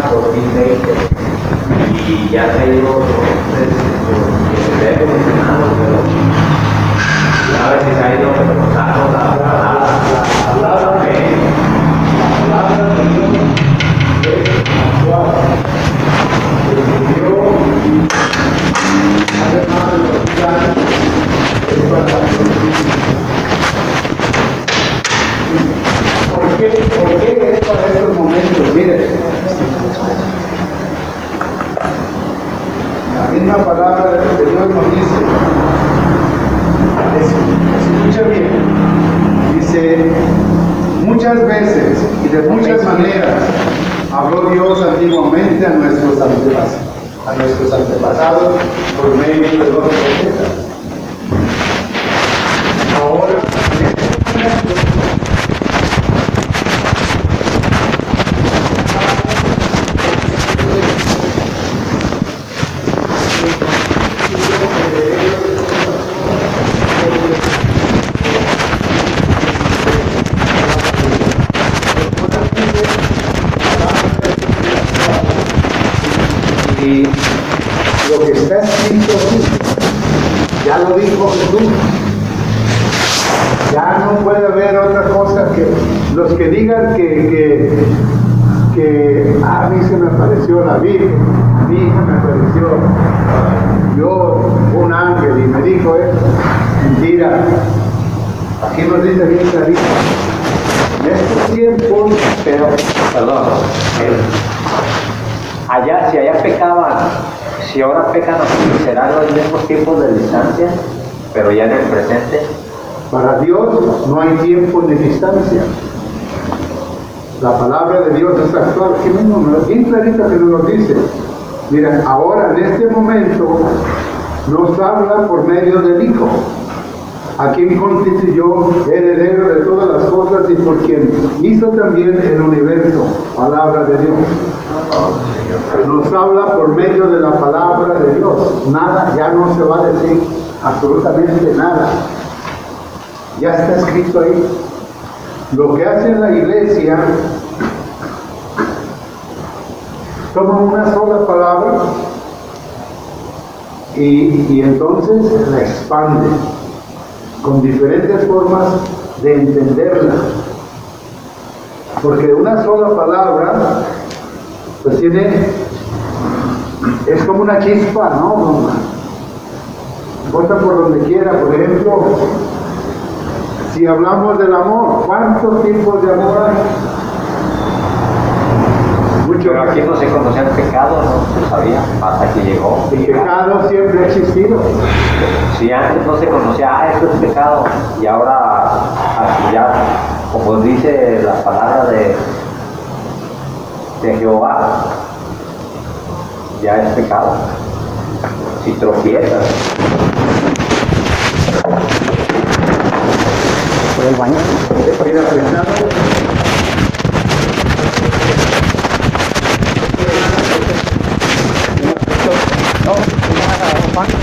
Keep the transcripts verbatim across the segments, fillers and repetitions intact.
dos mil veinte y ya se ha ido entonces que se ve evolucionando, pero a ver si se ha ido reposando la palabra, la palabra fe, la palabra de Dios es actual. Se escribió hace más de dos mil años, es para ¿Por qué? ¿Por qué es para estos momentos? Miren, la misma palabra de Dios nos dice, escucha bien, dice, muchas veces y de muchas maneras habló Dios antiguamente a nuestros antepasados, a nuestros antepasados por medio de los profetas. Ahora, en este momento, y lo que está escrito ya lo dijo Jesús. Ya no puede haber otra cosa que los que digan que, que, que a mí se me apareció la Virgen, a mí se me apareció yo, un ángel, y me dijo esto. Mentira. Aquí nos dice bien clarito. En estos tiempos, pero, perdón, eh, allá, si allá pecaban, si ahora pecan aquí, serán los mismos tiempos de distancia, pero ya en el presente. Para Dios no hay tiempo ni distancia. La palabra de Dios es actual. Aquí mismo, bien clarita que nos lo dice. Miren, ahora en este momento nos habla por medio del Hijo, a quien constituyó heredero de todas las cosas y por quien hizo también el universo. Palabra de Dios. Nos habla por medio de la palabra de Dios. Nada, ya no se va a decir absolutamente nada. Ya está escrito ahí. Lo que hace la iglesia, toma una sola palabra y, y entonces la expande con diferentes formas de entenderla. Porque una sola palabra pues tiene, es como una chispa, ¿no? Bota por donde quiera. Por ejemplo, si hablamos del amor, ¿cuántos tipos de amor hay? Mucho. Pero aquí no se conocía el pecado, no se sabía, hasta que llegó. El pecado siempre ha existido. Si antes no se conocía, ah, esto es pecado, y ahora, aquí ya, como dice la palabra de, de Jehová, ya es pecado. Si tropiezas. ¿Por el baño? Mira, pensando. No, no, Juan.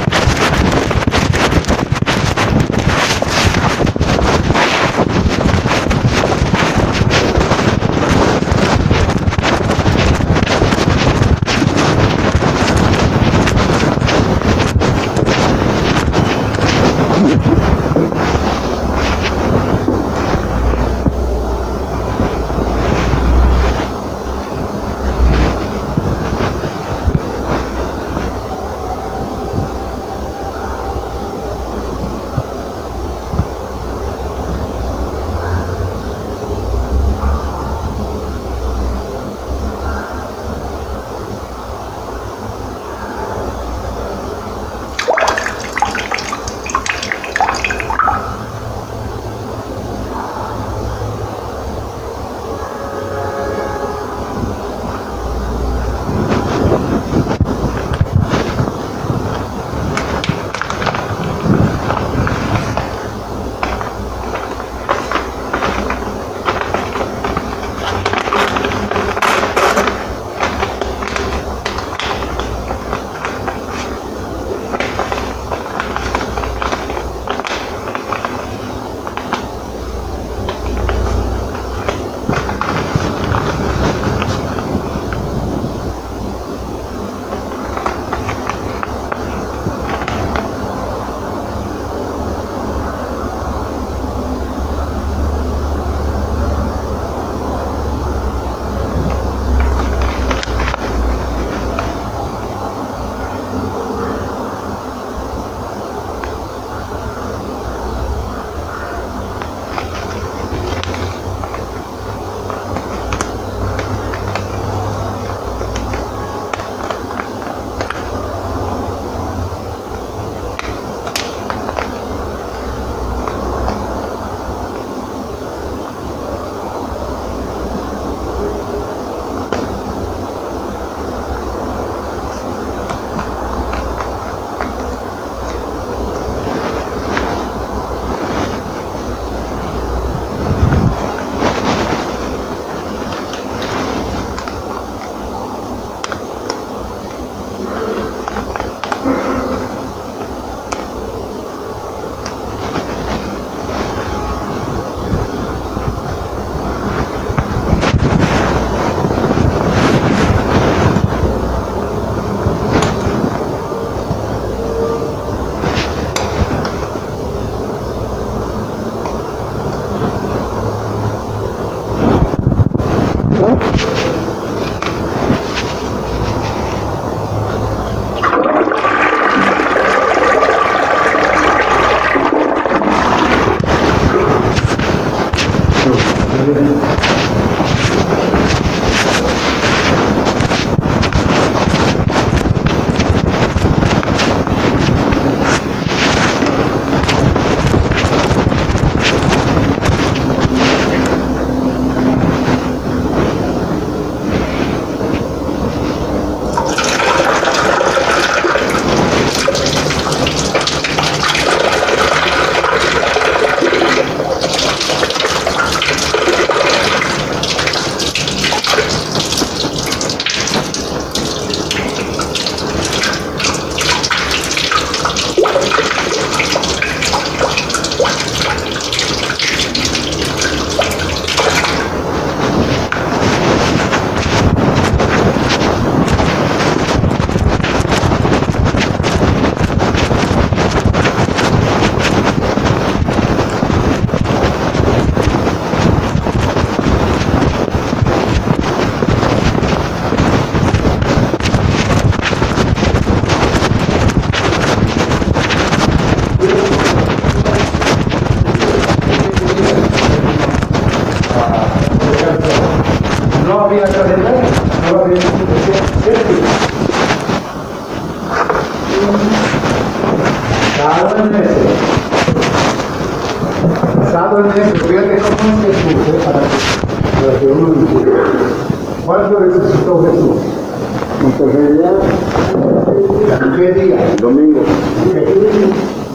nació Jesús? En tercer día, ¿En qué día? domingo. ¿Qué?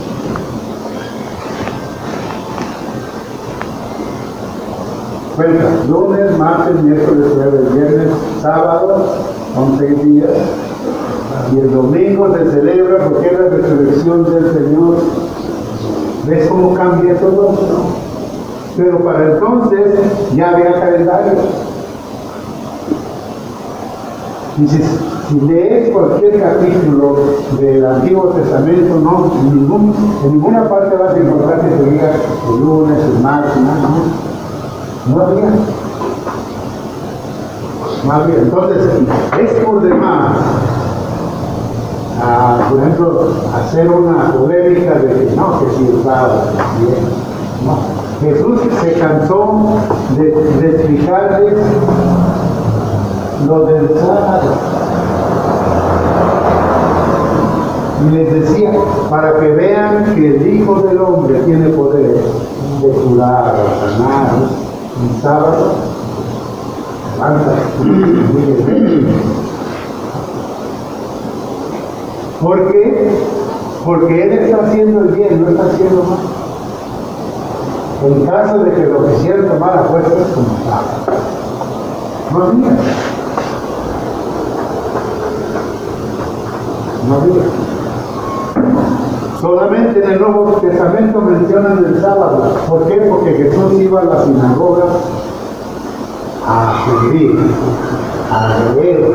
Cuenta, lunes, martes, miércoles, jueves, viernes, sábado, son seis días. Y el domingo se celebra porque es la resurrección del Señor. ¿Ves cómo cambia todo? Pero para entonces ya había calendario. Dices, si lees cualquier capítulo del Antiguo Testamento, no, en, ningún, en ninguna parte vas a encontrar que se diga el lunes, el martes, nada, no. No había. No había. Entonces, es por demás, ah, por ejemplo, hacer una polémica de que no, que si usaba bien. No. Jesús se cansó de, de explicarles lo del sábado. Y les decía, para que vean que el Hijo del Hombre tiene poder de curar, sanar, un sábado, levanta. ¿Por qué? Porque Él está haciendo el bien, no está haciendo mal. En caso de que lo quisieran tomar a fuerzas, como sábado. No había. No había. Solamente en el Nuevo Testamento mencionan el sábado. ¿Por qué? Porque Jesús iba a la sinagoga a servir, a leer.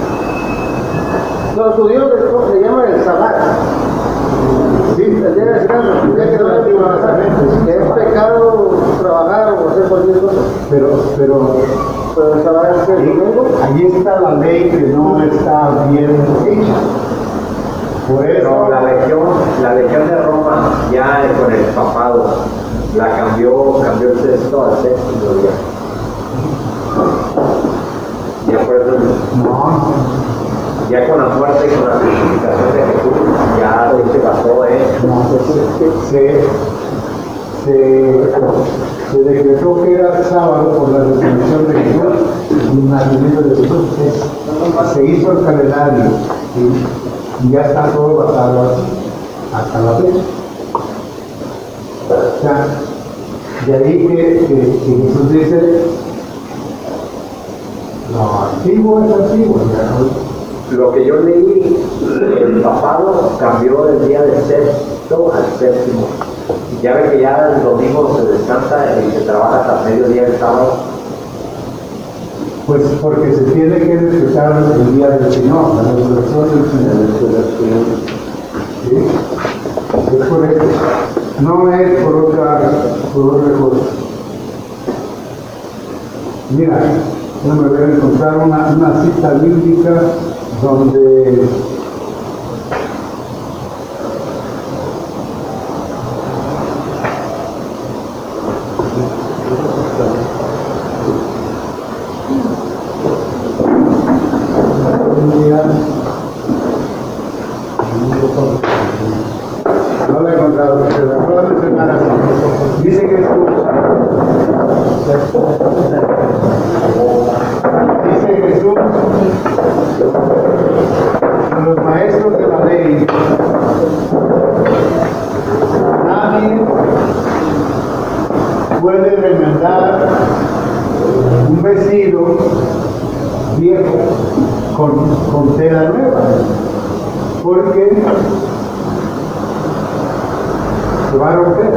Los judíos le, le llaman el Sabbat. Sí, El día de descanso, el día que no hay que trabajar. Que es pecado trabajar o hacer cualquier cosa. pero, pero Pero el Sabbat es el domingo. ahí está la ley que no está bien hecha. Por eso, Pero la legión, la legión de Roma, ya con el papado, la cambió, cambió el sexto al séptimo día. Ya por eso, no, ya con la muerte y con la crucificación de Jesús, ya se pasó, ¿eh? no, se, se, se, se decretó que era sábado por la resurrección de Jesús y el nacimiento de Jesús. Se, se hizo el calendario y, y ya está todo basado así, hasta la fecha. O sea, de ahí que, que, que Jesús dice, lo antiguo es antiguo, ya no. Lo que yo leí, el papado cambió el día del sexto al séptimo. Ya ve que ya el domingo se descansa y se trabaja hasta mediodía el sábado. Pues porque se tiene que respetar el día del Señor, la resurrección del Señor. ¿Sí? Es por eso. No es por otra, por otra cosa. Mira, déjame ver, encontrar una, una cita bíblica donde no la he encontrado, pero la puedo mencionar así. Dice que dice Jesús, los maestros de la ley, nadie puede remendar un vestido viejo con, con tela nueva, porque se va a romper.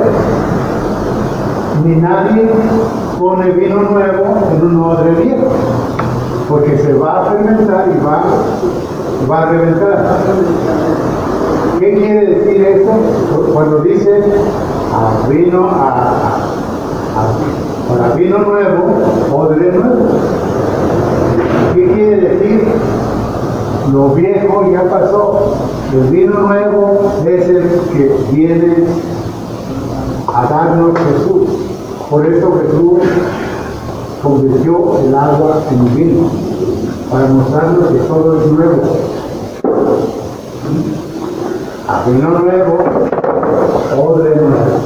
Ni nadie pone vino nuevo en un odre viejo, porque se va a fermentar y va, va a reventar. ¿Qué quiere decir esto? Cuando dice a vino a, a, a para vino nuevo, odre nuevo. ¿Qué quiere decir? Lo viejo ya pasó. El vino nuevo es el que viene a darnos Jesús. Por eso Jesús convirtió el agua en vino, para mostrarnos que todo es nuevo. A vino nuevo, odre nuevo.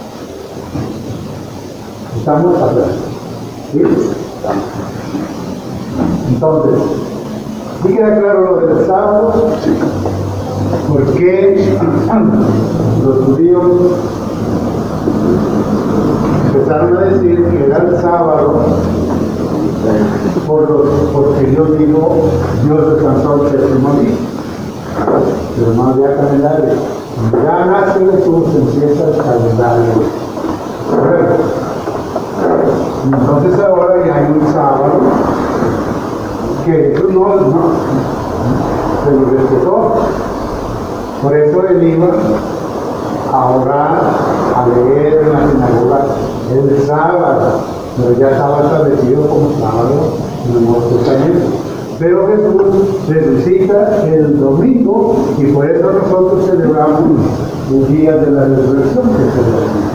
¿Estamos hablando? ¿Sí? Entonces, ¿sí queda claro lo del sábado? ¿Por qué los judíos empezaron a decir que era el sábado? Por los, porque Dios dijo, Dios descansó el séptimo día. Pero no había calendario. Cuando ya nace Jesús, empieza el calendario. Entonces ahora ya hay un sábado que Jesús no, no se lo respetó. Por eso él iba a orar, a leer en la sinagoga el sábado, pero ya estaba establecido como sábado en el Nuevo Testamento. Pero Jesús resucita el domingo y por eso nosotros celebramos el día de la resurrección, que es el domingo.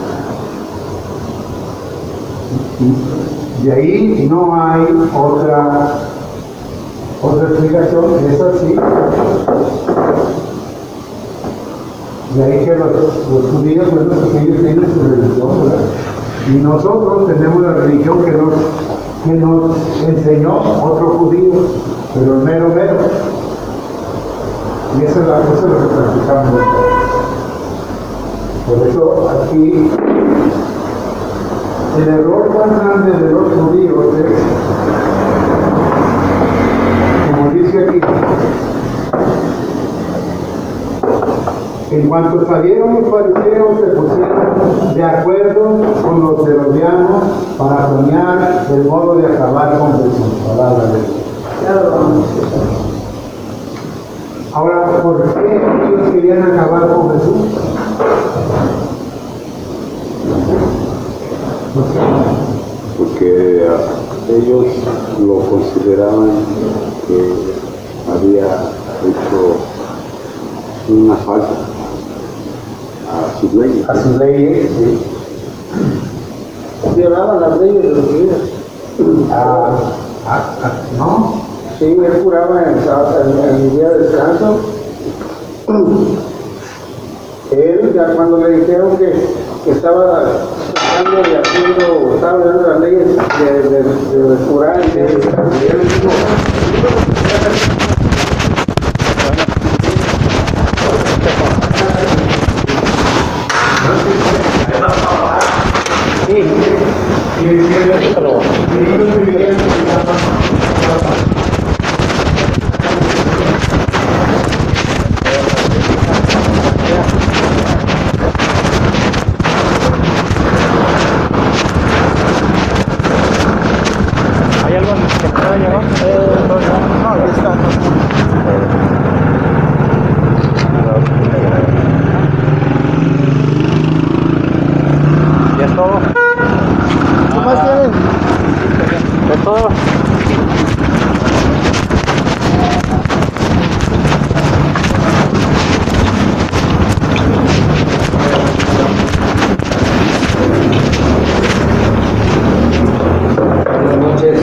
De ahí no hay otra otra explicación, es así. De ahí que los, los judíos, bueno, pues ellos tienen su religión, ¿verdad? Y nosotros tenemos la religión que nos, que nos enseñó otro judío, pero el mero mero. Y eso es, la, eso es lo que practicamos. Por eso aquí el error más grande de los judíos es, como dice aquí, en cuanto salieron los fariseos se pusieron de acuerdo con los herodianos para planear el modo de acabar con Jesús. Palabra de Dios. Ahora, ¿por qué ellos querían acabar con Jesús? Porque uh, ellos lo consideraban que había hecho una falta a sus leyes. A sus leyes, sí. Violaban las leyes de los judíos. Ah, ah, ah, ¿no? Sí, él curaba en el, sábado- en- en el día de descanso. Él, ya cuando le dijeron que, que estaba tratando de haciendo, estaba violando las leyes de, de, de, de curar en el día de descanso, y él dijo, ¿Hay algo que pueda llevar? Eh, no, no, aquí está. ¿Ya es todo? ¿qué más tienen? ¿Ya es todo? Buenas noches.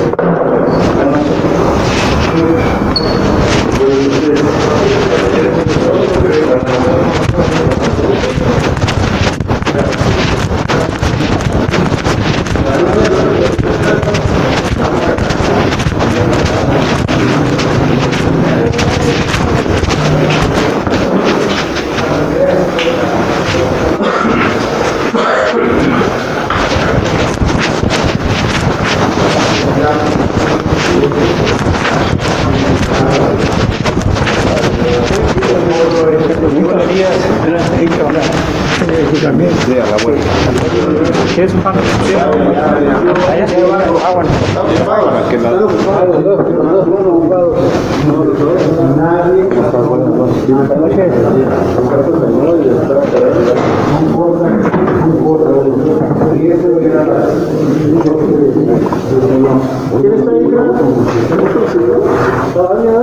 Sí, a la vuelta. ¿Quieres un pan? Sí. Allá. Ah, bueno. Para que la- Nadie ¿Quién está ahí? ¿Todavía?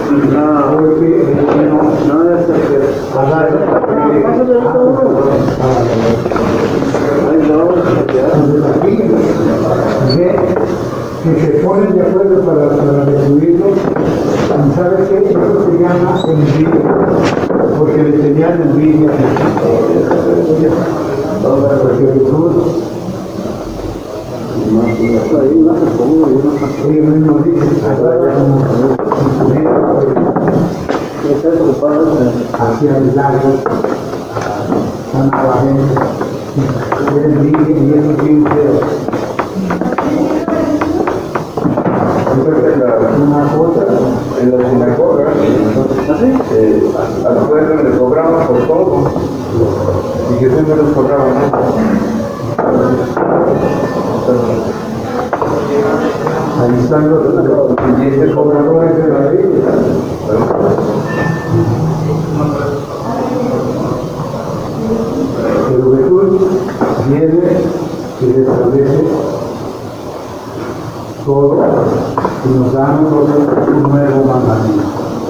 que se ponen de acuerdo para, para destruirlos, y ¿sabes qué? Eso se llama envidia, porque le tenían envidia a Jesús. Porque Jesús Ahí no se pongo, yo no se Ellos mismos dicen, hacia el lago, a la gente, y eso es bien feo. Una cosa, en la sinagoga, eh, a los jueces les cobraban por todo, y Jesús no les cobraba nada. ahí están los siguientes cobradores de la ley. Pero Jesús viene y establece todo y nos da a nosotros un nuevo mandamiento.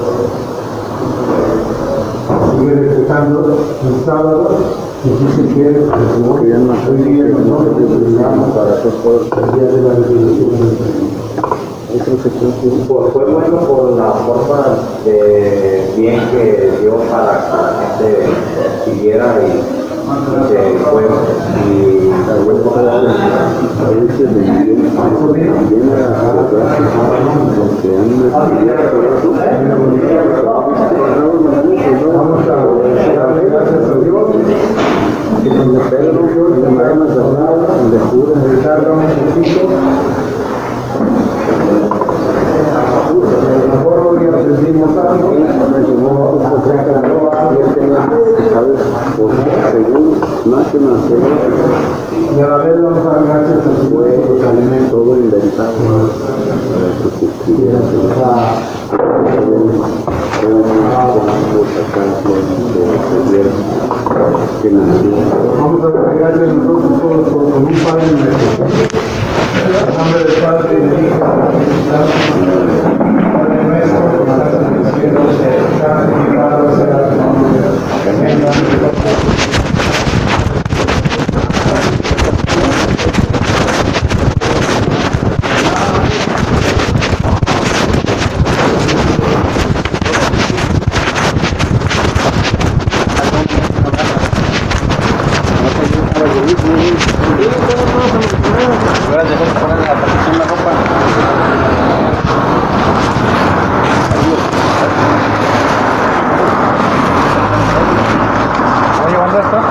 Sigue respetando el sábado y dice que hoy día nosotros celebramos el día de la resurrección del Señor. Pues fue bueno por la forma de bien que dio para que la gente siguiera y, y se fue. Y a veces le viene Vamos a darle gracias a Dios que donde Pedro se me ha mandado, donde pude meditarlo un poquito. Mejor hoy aprendimos algo, y a la vez vamos a dar gracias a Dios por los alimentos. todo inventado para que se escribiera Vamos a dar gracias a nosotros todos por un Padre nuestro. En nombre del Padre y del Hijo y del Espíritu Santo. Padre nuestro, que estás en el cielo, santificado sea tu nombre. Venga a nosotros. Oye, ¿dónde está?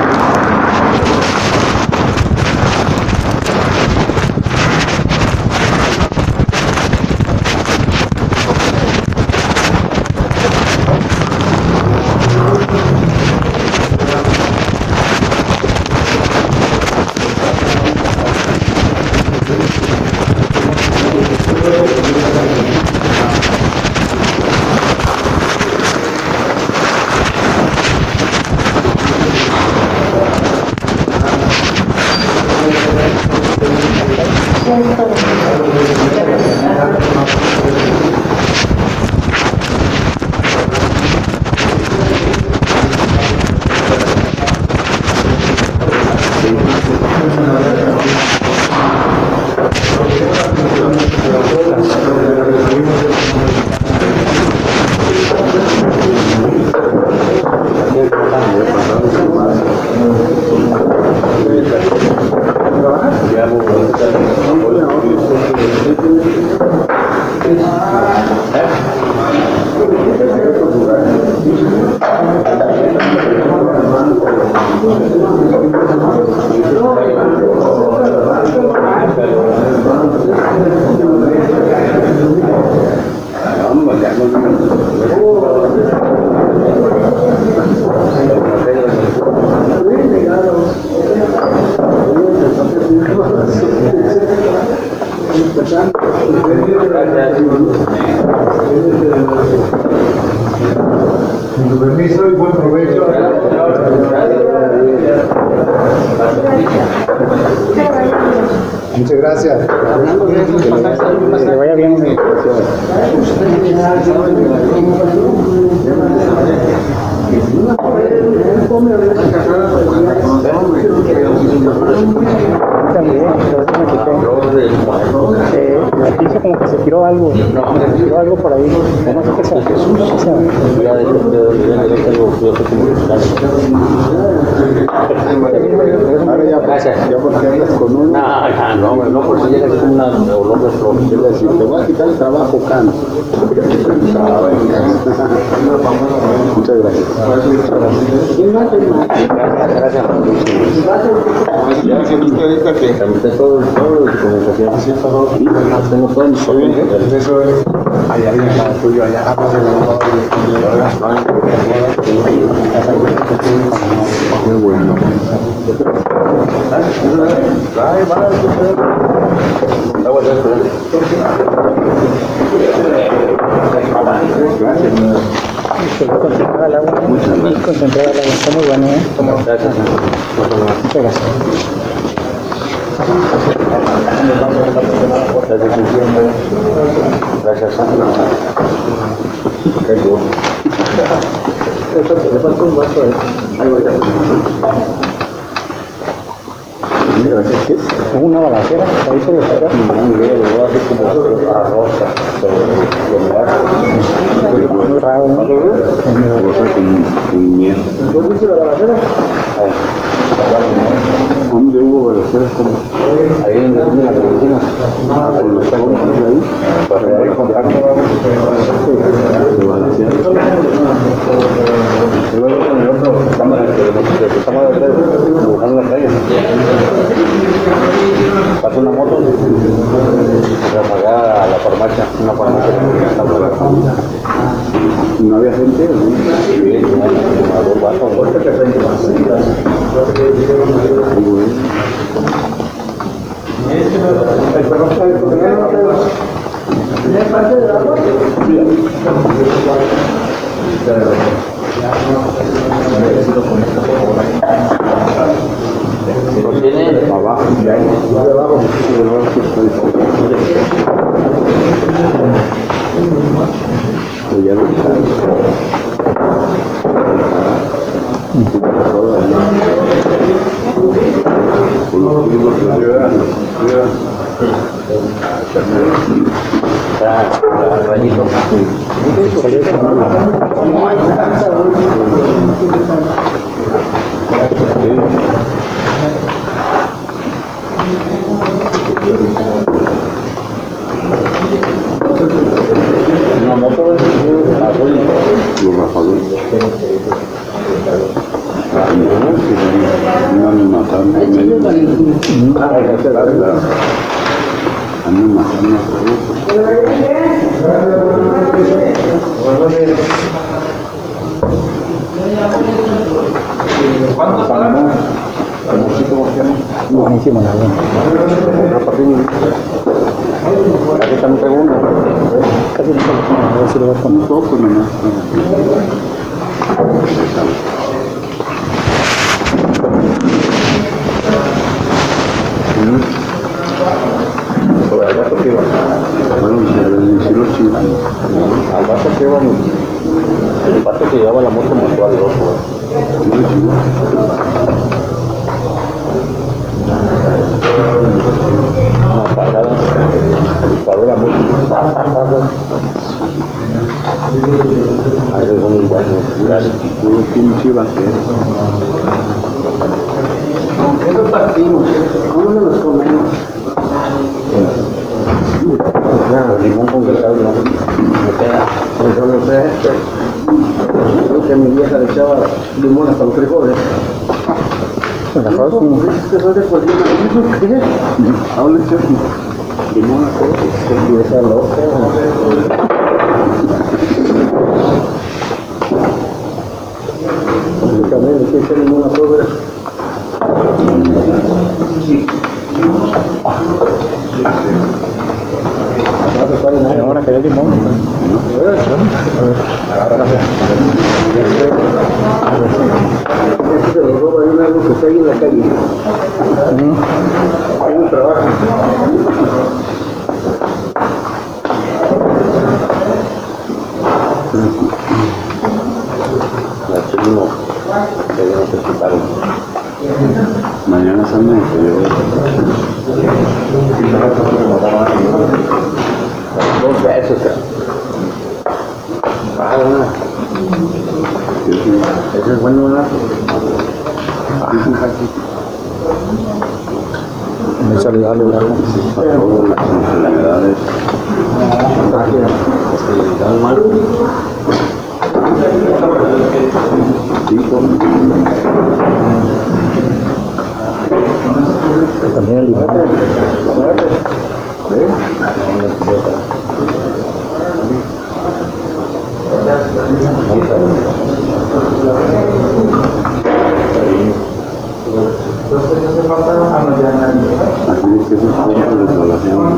Con tu permiso y buen provecho. Muchas gracias. Que le vaya bien. Come a ver, también, pero eso me quité. Eh, aquí dice como que se tiró algo, se tiró algo por ahí, no sé qué sea. O sea, Ahora ya, Gracias. ya porque andas con uno. No, no, no, no, por si llegas con una olor de flor. Te voy a decir, te voy a quitar el trabajo, Can. Muchas gracias. Gracias. Ya dice usted ahorita que Tramité todo, todo lo de comunicación. así todo. Tengo todo mi Muy bien, eso es. Hay alguien más tuyo allá. Hablas de la Qué bueno. Ay, va, está bueno, se va a concentrar el agua. Y concentrar el agua. Está muy bueno, ¿eh? gracias. Muchas gracias. Gracias. Qué bueno. Le falta un vaso, ¿eh? Ahí voy a Es una balacera, ahí se lo saca. Muy raro, ¿no? Cosa con, con miel. ¿Dónde dice la balacera? ¿Dónde hubo balaceras? ¿Cómo? ahí en la esquina de la cocina. Con los tacos ahí. Para que hay contacto. De balaceras. Y luego con el otro, estamos estamos dibujando la calle. Pasó una moto para pagar a la farmacia, una farmacia que está por acá. ¿No había gente? ¿No? Sí, a dos vasos. Muy bueno. ¿Lo tiene? Abajo. Abajo. Pero ya no está. Con los primos de la ciudad. Está rayito. Una moto azul. Los rafadores. No me mataron. A mí me mataron. ¿Cuántos pagamos? Buenísimo, la verdad. Aquí está un segundo. Casi no se lo pongo, a ver si lo voy a poner. Un poco nomás. Por el vaso que iba. Bueno, se le hicieron los chivos. Al vaso que iba. El vaso que llevaba la moto mató al otro. Una parada. Disparó la moto. Ahí es muy bueno. Puro pinche vaquero. Esos partimos, ¿cómo no los comemos? El limón con pescado no me queda. Eso no sé. Creo que mi vieja le echaba limón hasta los frijoles. El arroz, sí. ¿Qué fue de por qué? ¿Qué? Ahora le echas limón a todo. Y esa loca. También le eché limón a todo. Ahora que hay limón. Este se lo roba de un árbol que está ahí en la calle. Hay un trabajo. La chilimo. Que no se quitaron. Mañana sale que yo. Dos veces. Ah, bueno. Ese es bueno, ¿verdad? Muy saludable, ¿verdad? Para todas las enfermedades. Que dan mal. Sí, con- También el limón. Así es que esos puntos de colación.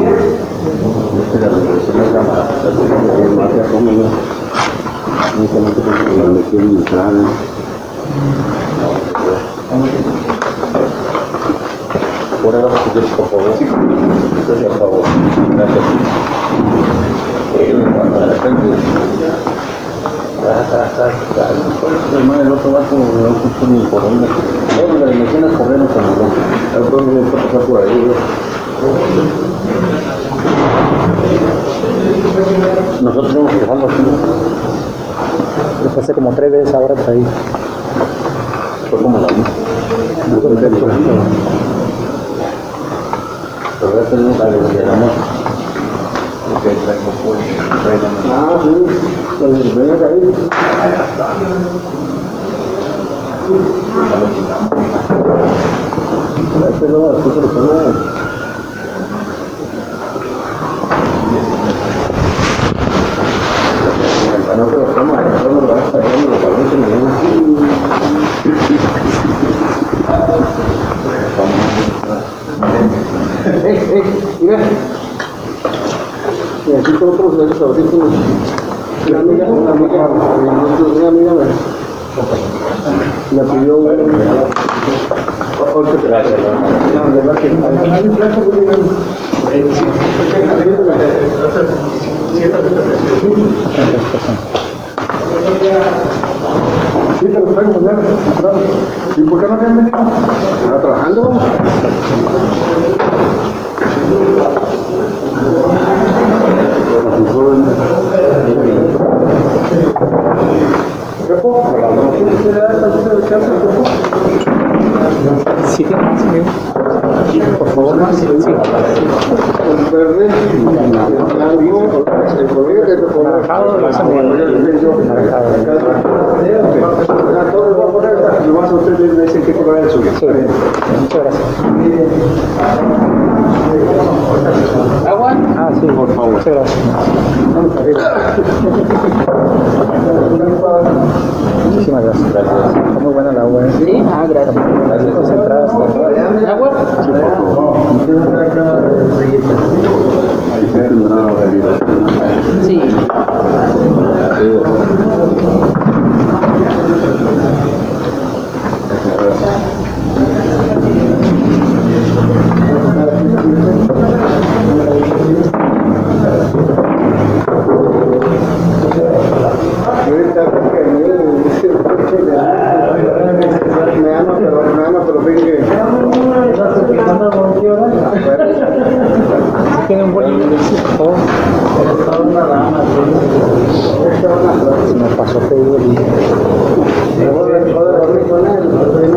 Donde quieren entrar. Por ahora, por favor. Por favor. Gracias. Hermano, el otro vato no escucho ni por dónde. Bueno, las mesinas corrieron con el otro. El otro no puede pasar por ahí, ¿no? Nosotros tenemos que dejarlo así, ¿no? Lo pasé como tres veces ahora por ahí. Fue como la misma. Pero ya tenemos la de la moto. Ah, sí, pues venga ahí. Pero después se lo pone. No, pero estamos agarrando la basta, ya no lo parece mañana. ¡Ey, ey! Mira. Y aquí con otros de esos audífonos. Una amiga, una amiga, una amiga me, me pidió un... Gracias, No, de verdad que... Hay un plato muy bien. Sí, te lo traigo mañana. ¿Y por qué no me han venido? ¿Estaba trabajando? ¿Qué poco? ¿Quieres que le haga tantito de chance? Sí, tiene más, amigo. Por favor, más. Sí. El verde, el blanco, el color de tu Naranjado, lo hacen bien. Naranjado. A todos los vamos a poner, nomás ustedes me dicen qué color es el suyo. Sí. Muchas gracias. ¿Agua? Ah, sí, por favor. Muchas gracias. Muchísimas gracias. Está muy buena el agua. ¿Eh? Sí, ah, gracias. Gracias. Concentradas. ¿Agua? Sí, por favor. Ahí se tendrá la bebida. Sí. Me ama, pero me ama, pero fíjate que... Tiene un buen nivel, por favor. Se me pasó que digo el Me voy a dormir con él.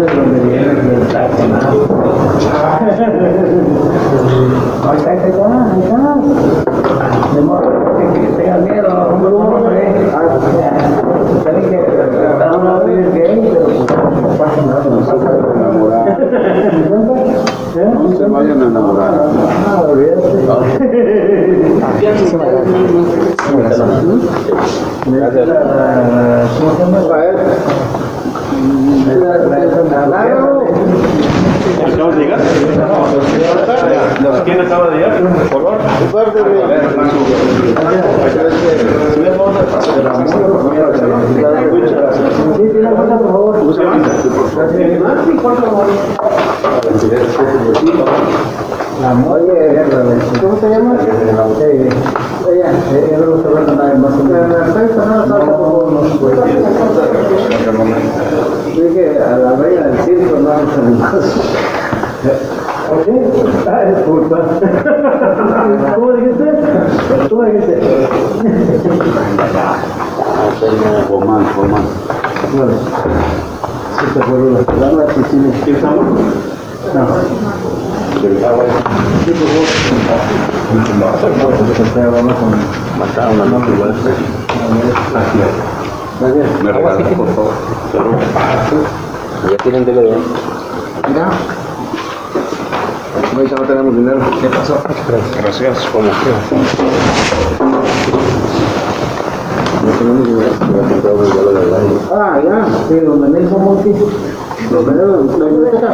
Ahí está, ahí está, ahí está. De modo que tengas miedo, no me hombre. Saben que cada uno es gay, pero pues pasa nada. No se vayan a enamorar. Ah, olvídate. Muchísimas gracias. Muchísimas gracias. ¿Cómo se llama? Israel. ¿Acabas de llegar? ¿Quién acaba de llegar? Por favor. Sí, tiene cuenta, por favor. Oye, ¿cómo te llamas? Eh, ella, ella no está hablando nada más. Dije a la reina del circo, no a los animales. ¿Ok? Ah, disculpa. ¿Cómo dijiste? ¿Cómo dijiste? Román, Román. Bueno, si te acuerdo las palabras, sí, sí, sí. No. Sí, por favor. Mataron a la igual. Gracias. Me regalas, por favor. Ya tienen D V D. Mira. Ahorita no tenemos dinero. ¿Qué pasó? Gracias. ¿Cómo? No tenemos dinero. Ah, ya. Sí, donde me hizo Monty. Los medios de la biblioteca.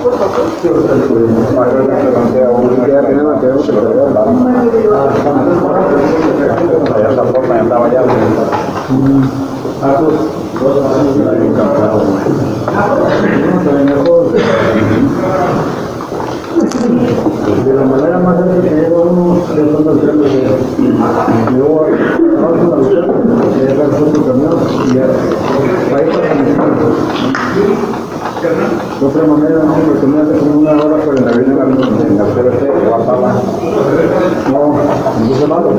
Ya tenemos que ver. Ya esa forma ya andaba ya. Ah, pues. De la manera más grande que llega uno, yo cuando yo luego vamos a la lucha, que llega el otro camión y ya ahí para de otra manera, no, porque me hace como una hora por el avión en la C B C, que va para no, no es malo.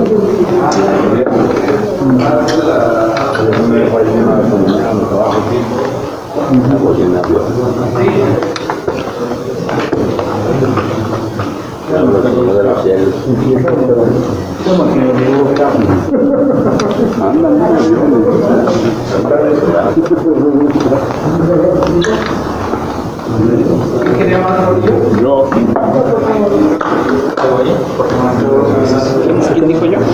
Yo. ¿Quién dijo yo?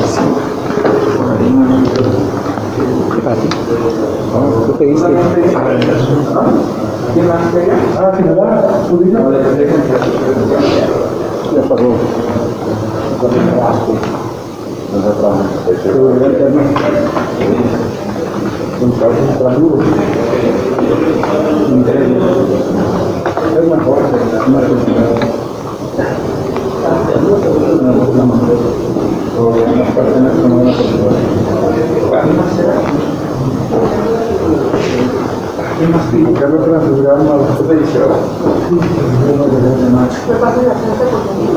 ¿Tú pediste? ¿Quién más quería? Ah, sí, ¿verdad? ¿Tú dices? Ya pagó. Seguridad interna. Un trabajo tan duro. Es mejor, es más complicado. Las personas como una persona. Carlos para asegurar una expedición. ¿Qué pasa en la gente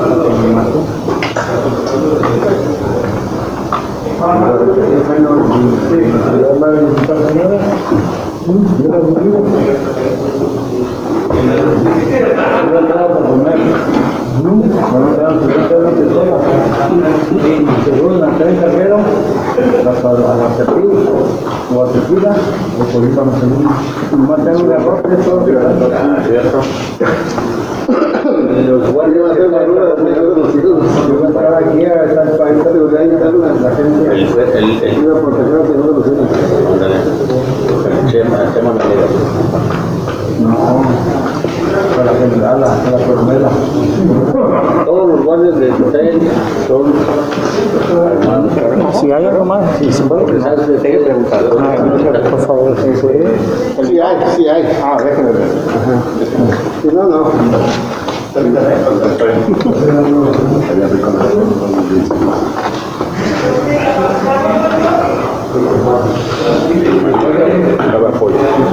según la tren carguero, a la cepilla o a tequila, o por ahí vamos a seguir. Nomás tengo un error, eso los guardias van a hacer una rueda de los hijos. Yo voy a entrar aquí a esta país de Ureña, la gente. El, el, el, iba por tercera que no los hijos. el Chema, el Chema Melero. No, para la general, a la coronela. Todos los guardias del hotel son hermanos. Si hay algo más, si se puede preguntar. Ah, por favor, sí, sí. Sí hay, sí hay. Ah, déjame ver. Si no, no. Daba apoyo.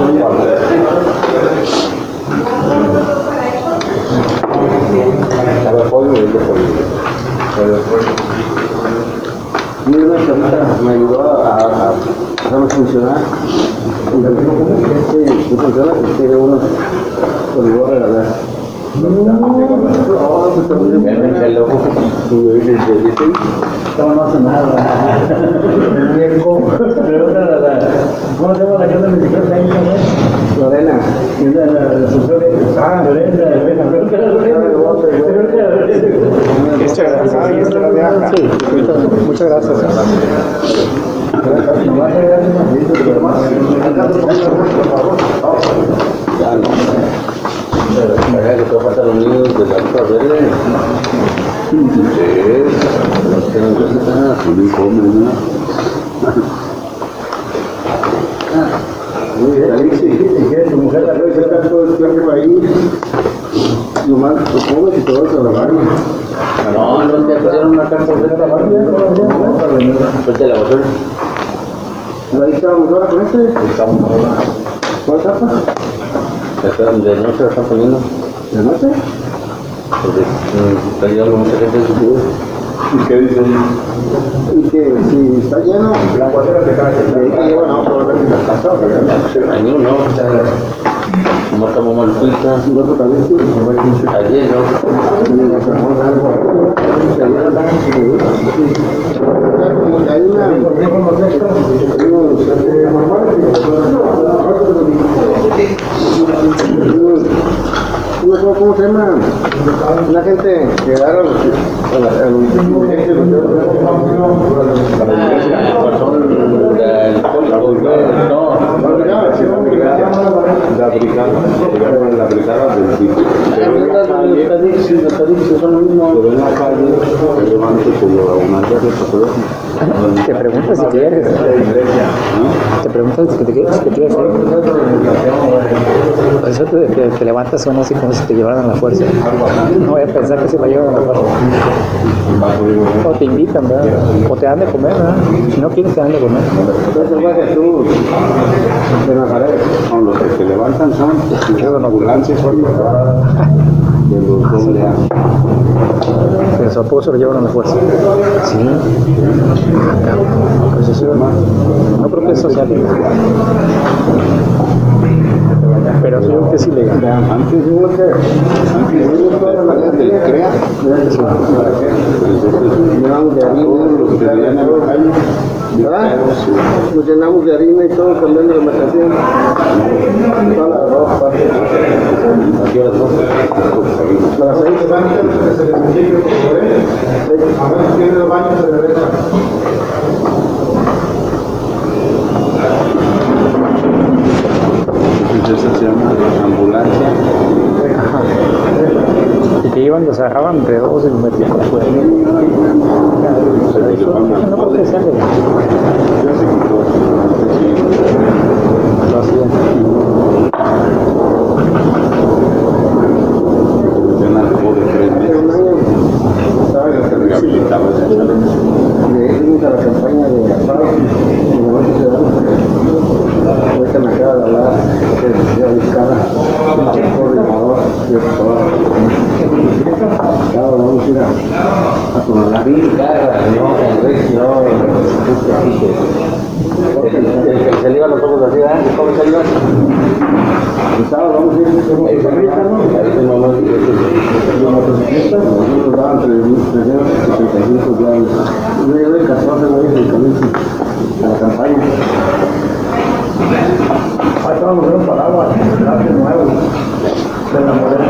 Daba apoyo y yo apoyo. Y una chavita me ayudó a, a hacerlo funcionar. Sí, sí funciona, que tiene uno, lo ayudó a regalar. No, no hace nada. ¿Cómo se llama la casa de mi bicicleta ahí? Lorena. Ah, Lorena. Muchas gracias. Sí, muchas gracias. Que te faltan los niños de la ruta verde. Sí, los que no necesitan, no comen, ¿no? Muy bien, si quieres tu mujer la vez está todo el tiempo ahí, nomás te pones y te vas a la barra. No, no te pusieron una carta de la barra. Pues de la basura. Ahí estábamos ahora con este. Estamos ahora. ¿Cuál tapa? De noche la están poniendo. ¿De noche? Porque mm, está llegando mucha gente de su club. ¿Y qué dicen? Y que si está lleno, la cuadra de cada que llevan a otro lugar que está casado. Ahí no, no. ¿Cómo estamos mal pistas? Nosotros también sí. Ayer no. Hay una... No sé cómo se llama. La gente llegaron a la La brigada, la brigada del sitio. Pero en la calle, pero en la calle, el levante como a una de las Te preguntas si quieres. Te preguntas si te quieres, si quieres. Por eso te, te, te levantas suena así como si te llevaran a la fuerza. No voy a pensar que se la llevan a la fuerza. O te invitan, ¿verdad? O te dan de comer, ¿verdad? Si no quieres, te dan de comer. Entonces va Jesús de Nazaret. Son los que se levantan, son las ambulancias de los doble A. Pero a poco se lo llevan a la fuerza. Sí. Pues eso no creo que es social. Pero creo que es ilegal. Antes digo que antes toda la gente del CREA llenamos de harina, los que vivían en la calle, ¿verdad? Nos llenamos de harina y todo cambiando de mercancía. Toda la ropa. Aquí a las dos. A las seis. A ver, tiene el baño de derecha. Entonces se llama ambulancia. Ajá. Y te iban, los agarraban entre dos y los metían afuera. No creo que sea legal. Ya se quitó. Lo hacían. Ya nada de tres meses. ¿Sabes? Se rehabilitaba. Fuimos a la campaña de la paz y no se da. Ahorita me acaba de hablar que decía buscar un coordinador y ocupaba. Claro, vamos a ir a, a tomar la vida, no, no, El que se le iban los ojos así, ¿verdad? ¿Cómo se iban? el sábado vamos a ir a los motociclistas, nos daban trescientos sesenta y cinco dólares. Yo llevé el catorce güeyes del camino a la campaña. Ahí estábamos en un paraguas, traje nuevo, de la moderna.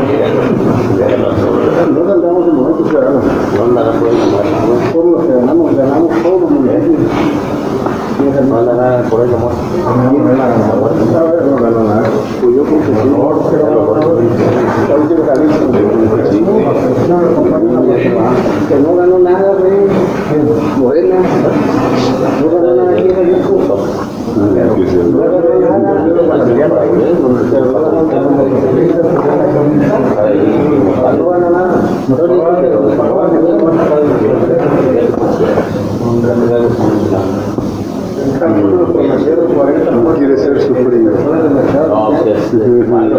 No andamos en momentos que ganamos. No la dan por el Todos los que ganamos, ganamos todos los mundiales. No la dan por el amor. No ganó nada. Pues yo creo que sí. La última Jalisco. Que no ganó nada, güey. Morena. No ganó nada aquí en Jalisco. No ganó nada. No ganó nada. No quiere ser sufrido. No, es malo.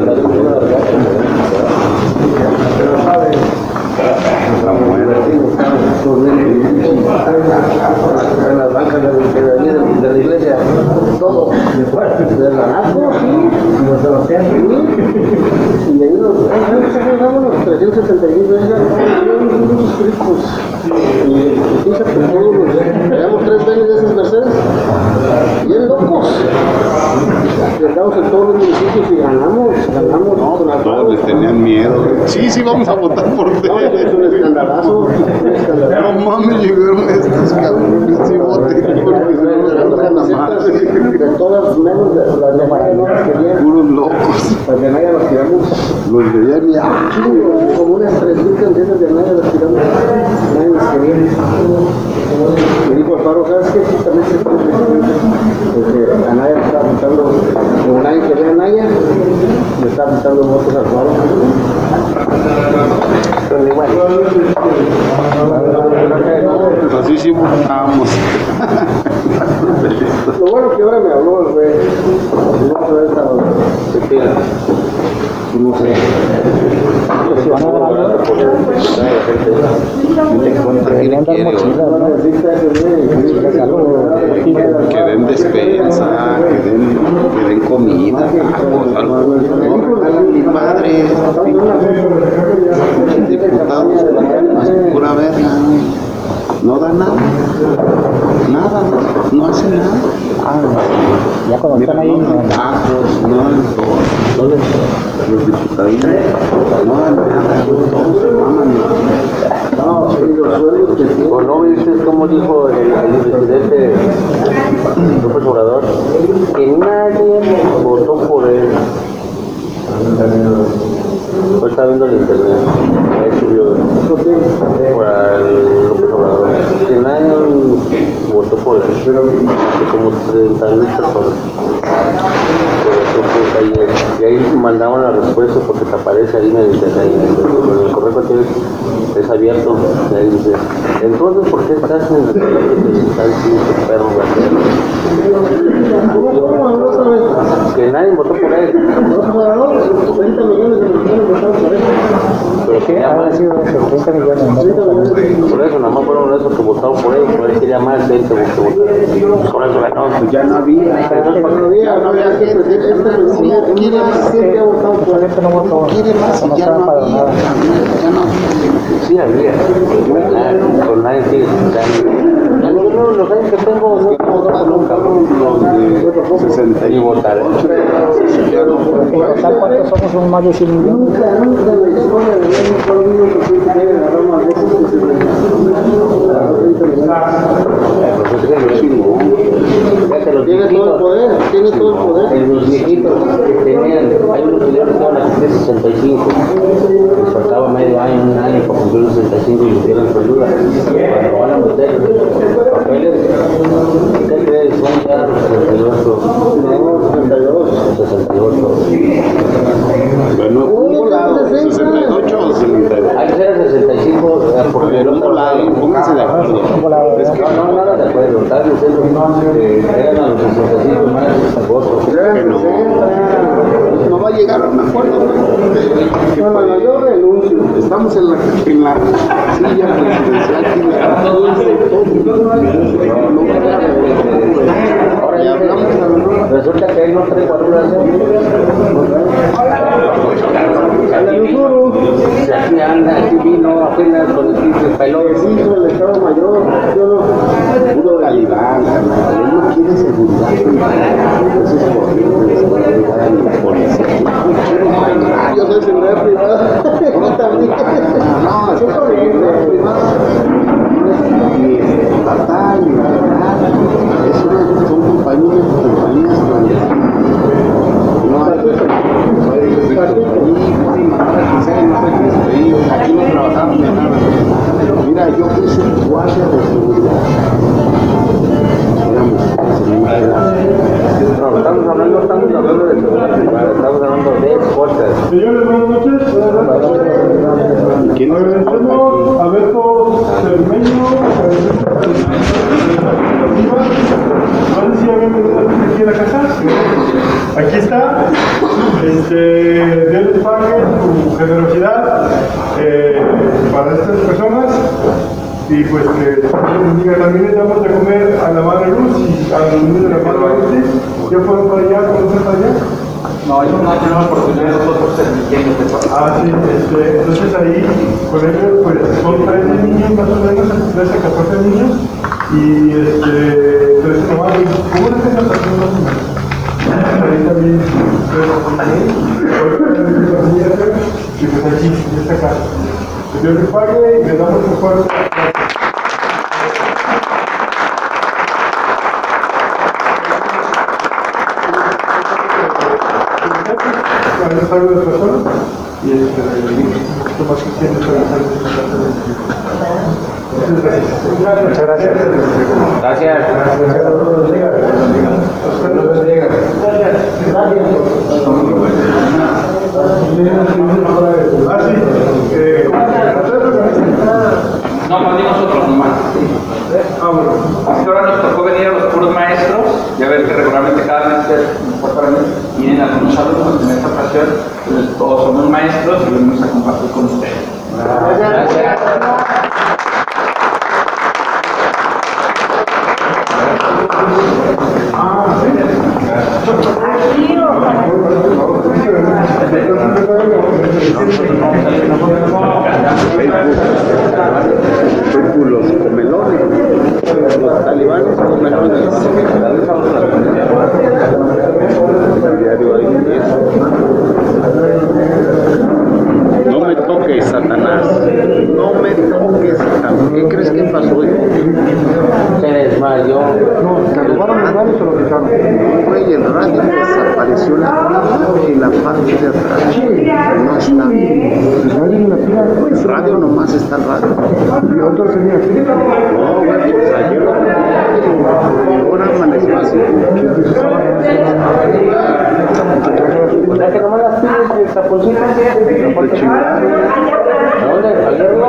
En las bancas de, de, de, de la iglesia, todo, de la narco, sí, los de los teatros, y ahí nos damos los trescientos setenta y mil inscritos, y fíjate que todos los, llevamos tres veces de esas Mercedes, bien locos, y andamos en todos los municipios y ganamos, ganamos. No, todos les tenían miedo. Sí, sí, vamos a votar por ti. No, es un escandalazo, un escandalazo. No mames, llegaron estos cabrones y voten porque se nos dan las camisetas de todas menos de las de María no las querían. puros locos. Las de Naya las tiramos. Los veían y ¡ah! Como unas tres mil canciones de Naya las tiramos. Nadie las quería. Me dijo Alfaro, ¿sabes qué? Sí, también se puede. Porque a Naya le estaba quitando, como nadie quería a Naya, le estaba quitando votos a Alfaro. Pero igual. Así sí votamos. Lo bueno que ahora me habló el güey. No, pero esta se queda. No sé. Si van a dar algo, deberían dar mochilas, ¿no? Mochilas, algo. Que den despensa, que den, que den comida, tacos, algo. No, mi padre, diputados, pura verga. No da nada, nada, no, no hace nada. Ah, ya cuando están ahí, no. Tacos, no, todos los diputados no dan nada, todos se maman. No, sí, los sueldos que tienen. ¿O no viste cómo dijo el, el presidente López Obrador? Que nadie votó por él. Hoy está viendo el internet, ahí subió por el López Obrador, que nadie votó por él, que como treinta mil personas. Y ahí mandaban la respuesta porque te aparece ahí en el internet, en el correo que tienes es abierto, y ahí dice, entonces ¿por qué estás en el correo que te están diciendo perro ratero? Que nadie votó por él. treinta millones de mexicanos votaron por eso. Pero ¿Qué? Ha sido treinta millones, ¿no? por eso, nada más fueron esos que votaron por él, por él quería más gente que votaron. Con eso ganó. Pues ya no había. Entonces, ¿por qué no había? No había gente, este presidente quiere más gente ha votado por él. Esa gente no votó, Quiere más no y ya estaba no para había. nada. Ya no. Sí había, con nadie quiere quitar. Los años que tengo, no he votado nunca. Los de sesenta y Ni votar. En total, ¿cuántos somos? Son más de cien millones. Nunca, nunca en la historia de México ha habido que se agarró más veces que se tiene todo el poder, tiene todo el poder. En los viejitos que tenían, hay unos señores que estaban a cumplir sesenta y cinco, les faltaba medio año, un año para cumplir los sesenta y cinco y les dieron su ayuda. Cuando van a meter papeles, ¿qué crees? Son ya sesenta y ocho. sesenta y dos. sesenta y ocho. Bueno, un volado, sesenta y ocho o sesenta y dos. Hay que ser sesenta y cinco porque Pero un volado, pónganse de acuerdo. Es que no, no, nada de acuerdo. Están diciendo que eran a los sesenta y cinco más agosto. que no, no va a llegar a un acuerdo. Que No, no, no, yo renuncio. estamos en la, en la silla presidencial y la todos de Ahora y ya hablamos a la verdad. resulta que él no trae valuración. Si aquí anda, aquí vino apenas con el pinche pelón. Sí, con el Estado Mayor. Yo no. Puro talibán, carnal. Él no quiere seguridad. Eso es horrible. Seguridad en la policía. Yo soy seguridad privada. Yo también. No, es seguridad privada. Ni estatal, ni federal. Es una, son compañías, compañías clandestinas. No hay aquí no trabajamos de nada. Mira, yo fui su guardia de seguridad. Éramos seguridad. No, estamos hablando, estamos hablando de seguridad privada, estamos hablando de cosas. Señores, buenas noches. ¿Quién es el Agradecemos a Beto Cermeño. No sé si habían venido aquí a la casa. Aquí está. Este, Dios les pague su generosidad eh, para estas personas. Y pues que diga, también les damos de comer a la Madre Luz y a los niños de la Madre Luz. ¿Ya fueron para allá? ¿Conocen para allá? No, ellos no tenemos oportunidad nosotros transmitiendo este programa. Ah, sí, este, entonces ahí con ellos pues son trece niños más o menos, trece, catorce niños y este, trece nomás, ¿cómo es esa situación más o menos? Ahí también, pues, y pues aquí, en esta casa. Que Dios les pague y les damos un fuerte. Para el de personas y este, más que tiene para hacer Muchas gracias. Gracias. Ah, sí. Eh, No, no, ni nosotros nomás. ah, bueno. Es que ahora nos tocó venir a los puros maestros. Ya ves que regularmente cada mes ser mejor para mí. Vienen algunos alumnos en esta ocasión, pues, todos somos maestros y venimos a compartir con ustedes. Gracias. Los comelones, los talibanes, los melones. El diario ahí eso. No me toques, Satanás. No me toques, Satanás. ¿Qué crees que pasó? Se desmayó. No, ¿te robaron el radio o se lo quitaron? Güey, el radio desapareció la pila y la parte de atrás. No está. ¿El radio en la pila? El radio nomás está el radio. ¿Y otro tenía aquí? No, güey, pues ayer lo y ahora amaneció así. ¿Verdad que nomás las pilas de taponcito? De chingada. ¿Dónde? ¿Ayer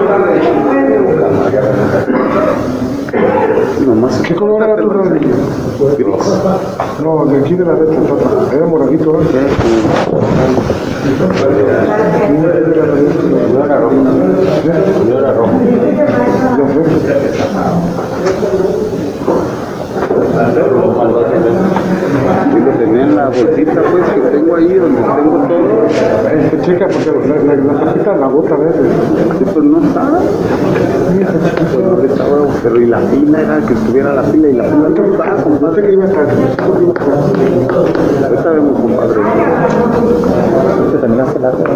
no? Nomás. ¿Qué color era tu radio? Gris. No, de aquí de la derecha, era moradito, ¿no? Yo era rojo. Yo era rojo. Ya sé. Y lo tenía en la bolsita, pues, que tengo ahí, donde tengo todo. Eh, checa, porque la, la, la tapita la bota verde. Sí, pues no está. Pues no estaba, pero y la pila era que estuviera la pila y la pila no está, No compadre. sé qué iba a estar. Ahorita vemos, compadre. Este también hace largo.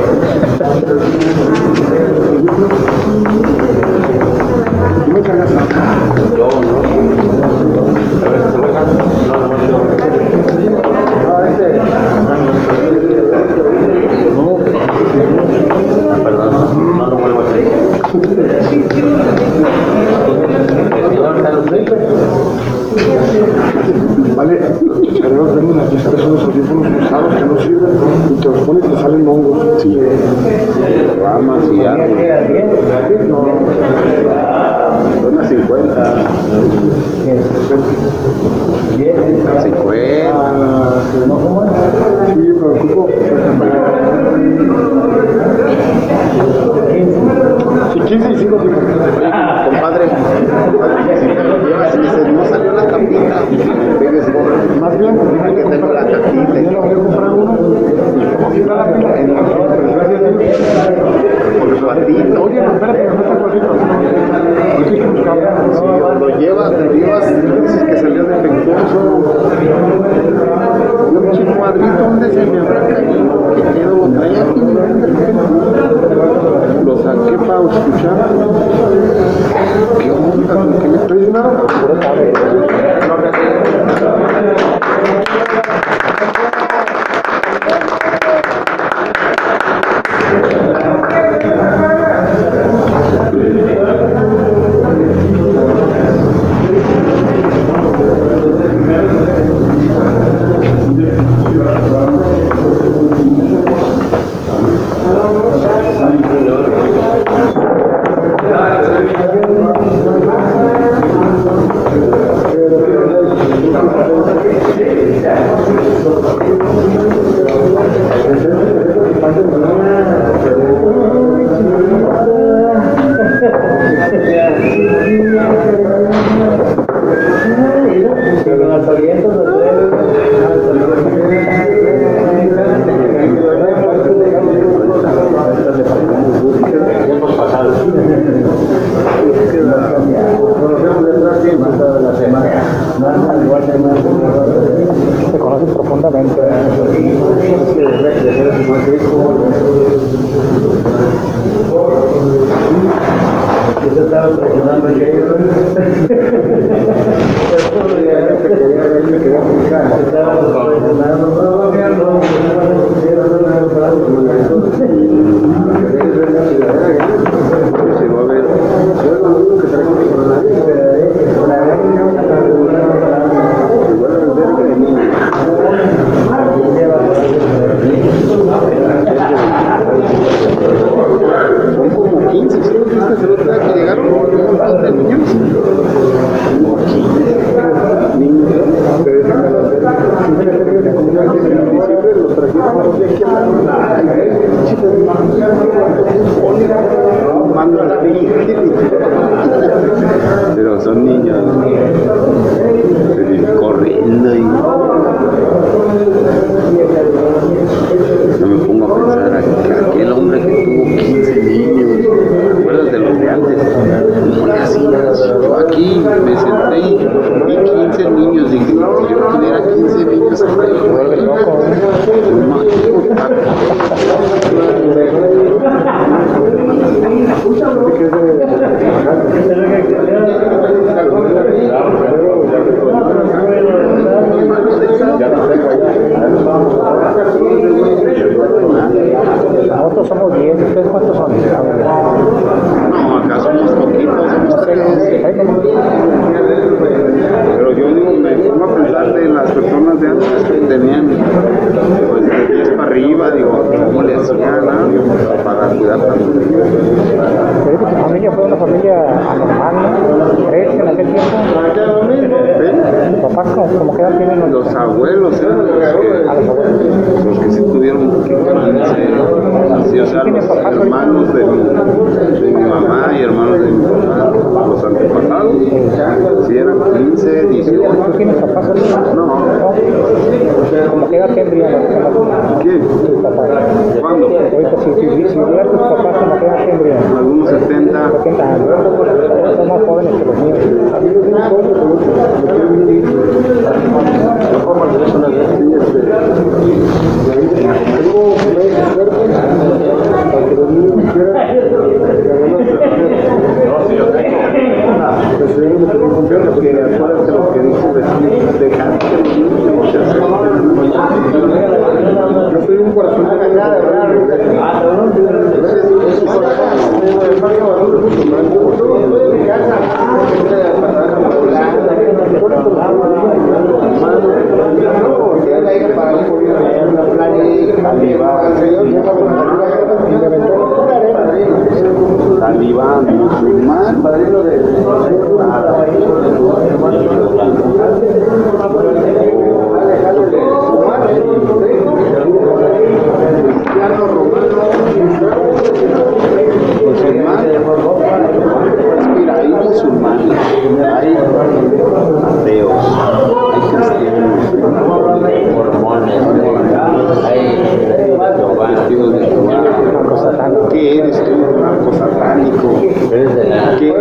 No me cargas. Yo, ¿no? A ver, ¿se vuelve? No, no, no. No, este. No. Perdón, no lo vuelvo a hacer. El señor Carlos Felipe. Vale, pero venden aquí unos audífonos usados que no sirven y te los pones y te salen hongos. Sí. Ramas y árboles. Unas cincuenta. cincuenta. Sí, pero ocupo. Sí, quince y cinco, cinco. Compadre, compadre, si te lo llevas y dices, no salió la tapita, pegues por. Más bien, Hay que tener la tapita. yo le voy a comprar uno y como está la pila en la gracias a Dios. Por su patito. Oye, no, espérate, no está cuadrito. Yo quiero buscarlo. Si lo llevas, lo llevas, dices que salió defectuoso. Un chico cuadrito, ¿dónde se me habrá caído? ¿Qué quedó? Lo traía aquí, de repente. Lo saqué para escuchar. ¿Qué onda? ¿Con qué me estoy diciendo? Se conocen profundamente. Yo estaba presionando el gay. Son como quince, ¿sí? ¿Viste el otro día que llegaron? Un montón de niños. Como quince niños. ¿Cómo que edad tienen los, Los abuelos eran los que, a los abuelos? los que sí tuvieron un poquito de sí, o sea, los hermanos de mi, de mi mamá y hermanos de mi papá, los antepasados, sí eran quince, dieciocho. ¿Tú tienes papás ahorita? No. ¿Cómo que edad tendrían los ¿Quién? tus papás? ¿Cuándo? Ahorita, si, si, si hubieras tus papás, ¿cómo que edad tendrían? Algunos setenta. setenta años. Son más jóvenes que los míos. Yo soy un corazón de verdad, Talibán, musulmán, padrino de cristiano romano, musulmán. Mira, hay musulmanes, hay ateos, hay cristianos, mormones, hay testigos de Jehová. ¿Qué eres tú, narco satánico? ¿Qué eres tú?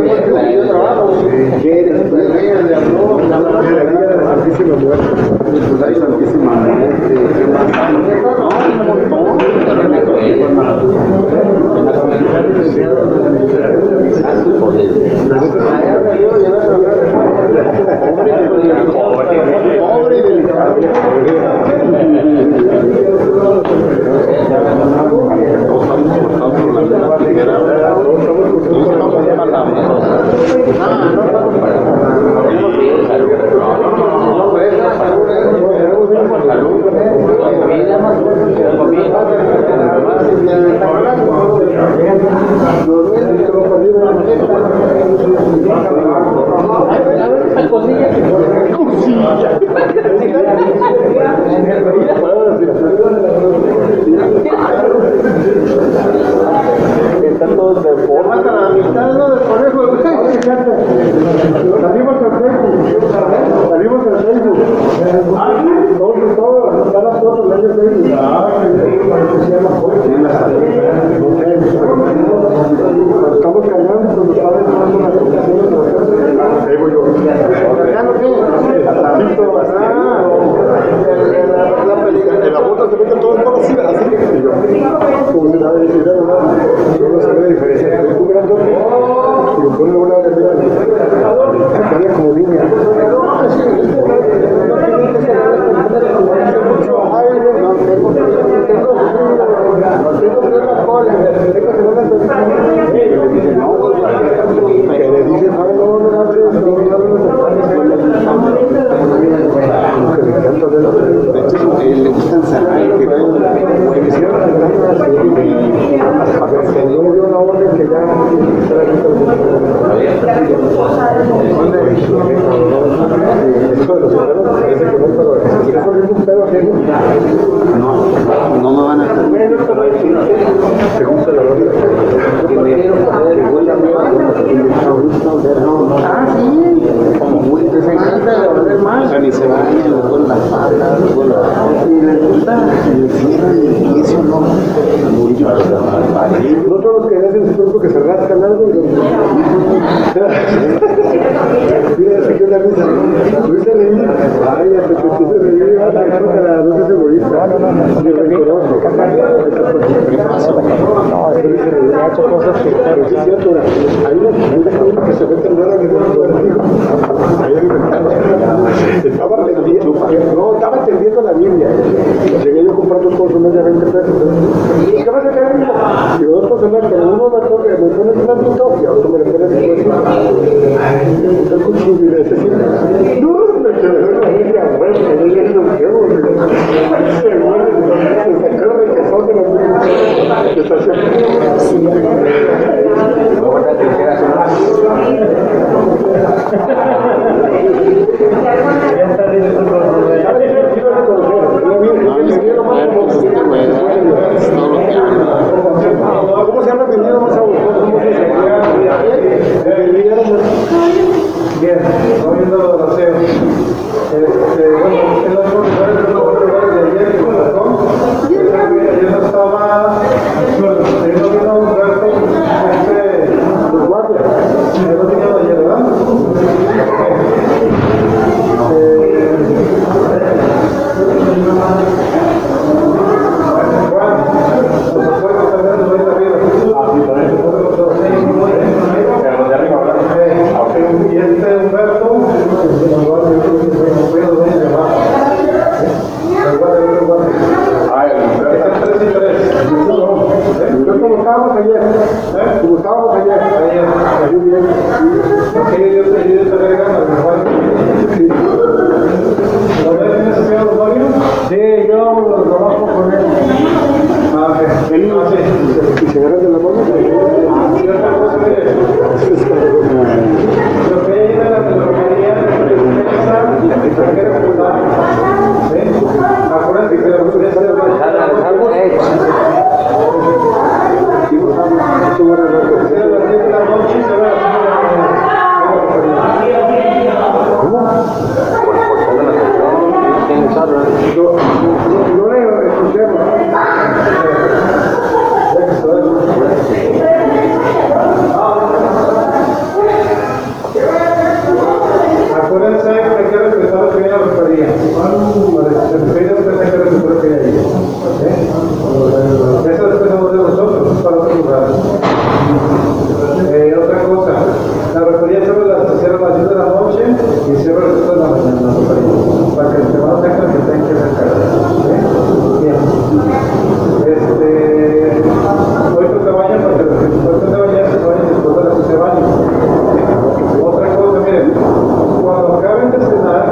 ¿Qué eres tú? La Liga de la Santísima Muerte. La Santísima Muerte. ¿Qué más hay? No, un montón. Pobre y delicado. Todos estamos cortados por la misma tijera. Todos estamos cortados por la misma Están todos de forma. Hasta la mitad ¿no? del conejo. Salimos al Facebook. Salimos al Facebook. Todos, todos, están las fotos de ellos Facebook. Estamos callando con los padres tomando las conversaciones. Ahí voy yo. ¿Ya no qué? En la foto se ve que todos están así, así. Y yo, como si nada decidiera, ¿verdad? Yo no sabía la diferencia. Yo tuve gran toque y lo pone una de mí. Se cambia como niña. Que le dice, ay, no, no hables, no me hables. De hecho, le gusta encerrar y que me hicieron hasta que yo me dio una orden que ya eso de los perros parece que no, pero si eso es un pedo ajeno, no, no me van a hacer según se la lógica. Ah, sí, como muy les encanta de oler más. O sea, ni se bañan, les duelen las patas, les duelen las y les gusta, y les cierran el inicio, no. No todos los que hacen su cuerpo que se rascan algo y los... Mira, se quedó la risa. ¿Tuviste leí? Ay, hasta que tú te reí, no seas egoísta. No, no, no. Yo reconozco. No, es que me ha hecho cosas que... Pero sí es cierto, hay una que se ve tan rara que no lo digo. Estaba atendiendo, no, estaba atendiendo la Biblia. Llegué yo comprando cosas más de veinte pesos. ¿Qué vas a querer? Y dos personas, pero uno me toca, me pones un tantito y otro me le pones cincuenta. Está con su vida, ese sí. No, me quedé en la Biblia, bueno, que no llegué un huevo. Se sacaron el quesón de la Biblia. Que está haciendo. Ya está bueno, es que los profesores de los lugares de ayer, que me tocó, ayer no estaba, ayer no vino Humberto, este, los guardias, ayer no vino ayer, ¿verdad? Y este Humberto, yo como estábamos ayer, ¿eh? Como estábamos ayer, ayer, ayer bien. Porque yo te yo te regalo, sí. ¿Lo ves en ese señor Mario? Sí, yo lo trabajo con él. Ah, ok. Él no hace. ¿Y se agarra de la mano? Sí, otra cosa es. Lo que ella era la peluquería de defensa y la quiere ocultar. ¿Sí? Acuérdate que la peluquería se va a acuérdense que hay que respetar lo que viene a la refería. Se refiere a usted hay que respetar lo que hay ahí. Eso después no de nosotros, es para otros lugares. Eh, otra cosa, la refería cierra las cierra a las diez de la noche y cierra las siete de la mañana, la refería, para que los hermanos tengan que tengan que sacar. Bien. Este, ahorita se bañan porque los que después de bañar se bañan después de las que se bañan. Otra cosa, miren, cuando acaben de cenar,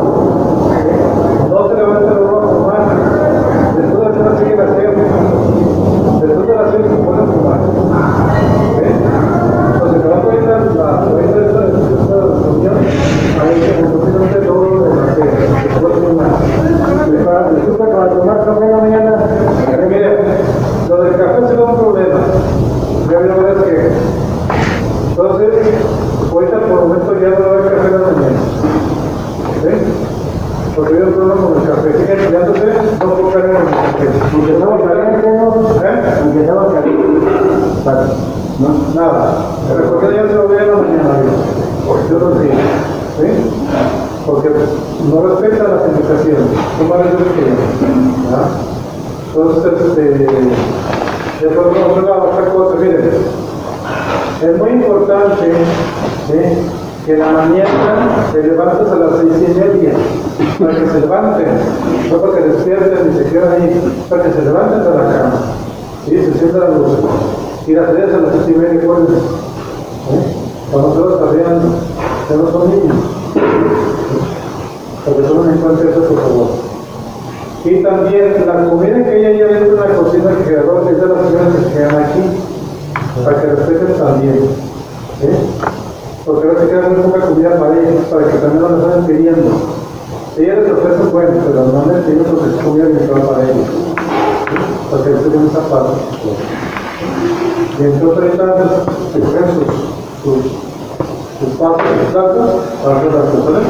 no se levanten la ropa a fumar. Después de la cena siguen haciendo. Después de la cena se ponen a fumar. ¿Ven? Entonces, se va a poner la ahorita de esta reunión, ahí que completamente todo lo de la cena. Después de fumar. Disculpa, para tomar café en la mañana. Miren, lo del café será un problema. Ya vieron varias quejas. Entonces, ahorita por el momento ya no va a haber café en la mañana. ¿Sí? Porque hay un problema con el café. Siguen estudiándose, no puedo caer en el café. Aunque estamos calientes, ¿no? ¿Eh? Aunque estamos calientes. No, nada. Porque ya se lo voy a la mañana, yo lo digo. ¿Sí? Porque no respeta las indicaciones. ¿Cómo van a decir que yo? ¿Ah? Entonces, este. Después vamos a hablar otra cosa, miren. Es muy importante, ¿sí?, que en la mañana te levantes a las seis y media, para que se levanten, no para que despierten ni se queden ahí, para que se levanten de la cama, ¿sí?, se sientan la luz, y las tres a las seis y media, ¿cuál es? ¿Eh? Para nosotros también, ya no son niños, porque tomen en cuenta eso, por favor. Y también la comida que ella ya viene de la cocina que quedó, es de las señoras que se quedan aquí, para que respeten también, ¿sí? Porque ahora se queda muy poca comida para ellos, para que también no las vayan pidiendo. Ella les ofrece bueno, pero no les piden porque es comida limitada para ellos, ¿sí? Para que respeten esa parte. Y entonces ahorita se cogen sus, sus, sus pasos, sus platos, para hacer las cosas.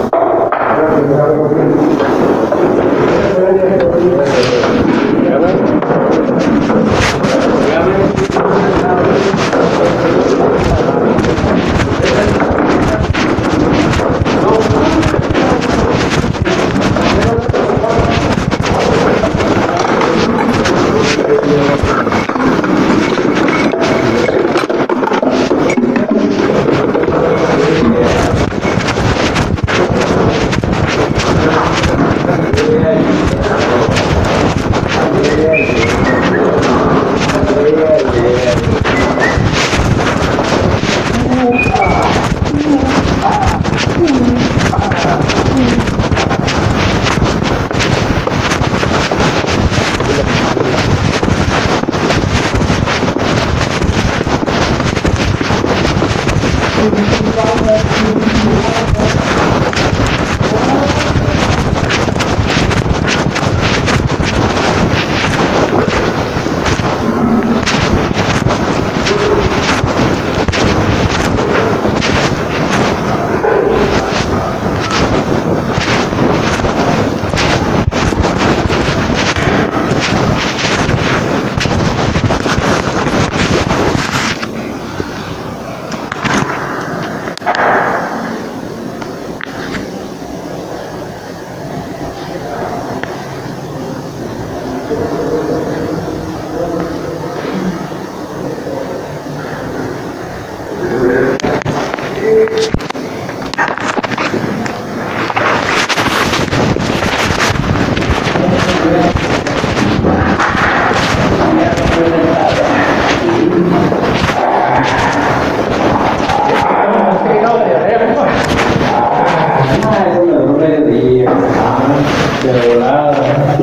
de volada.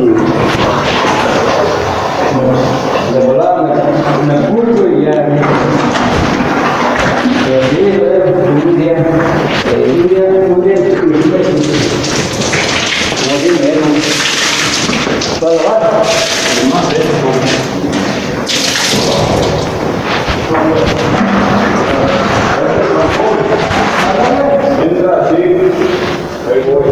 De volada me, me curso y ya. Pero sí, un día, un día, un día, como que me dieron. ¿Puedo lavar? No sé. Entra así, ahí voy.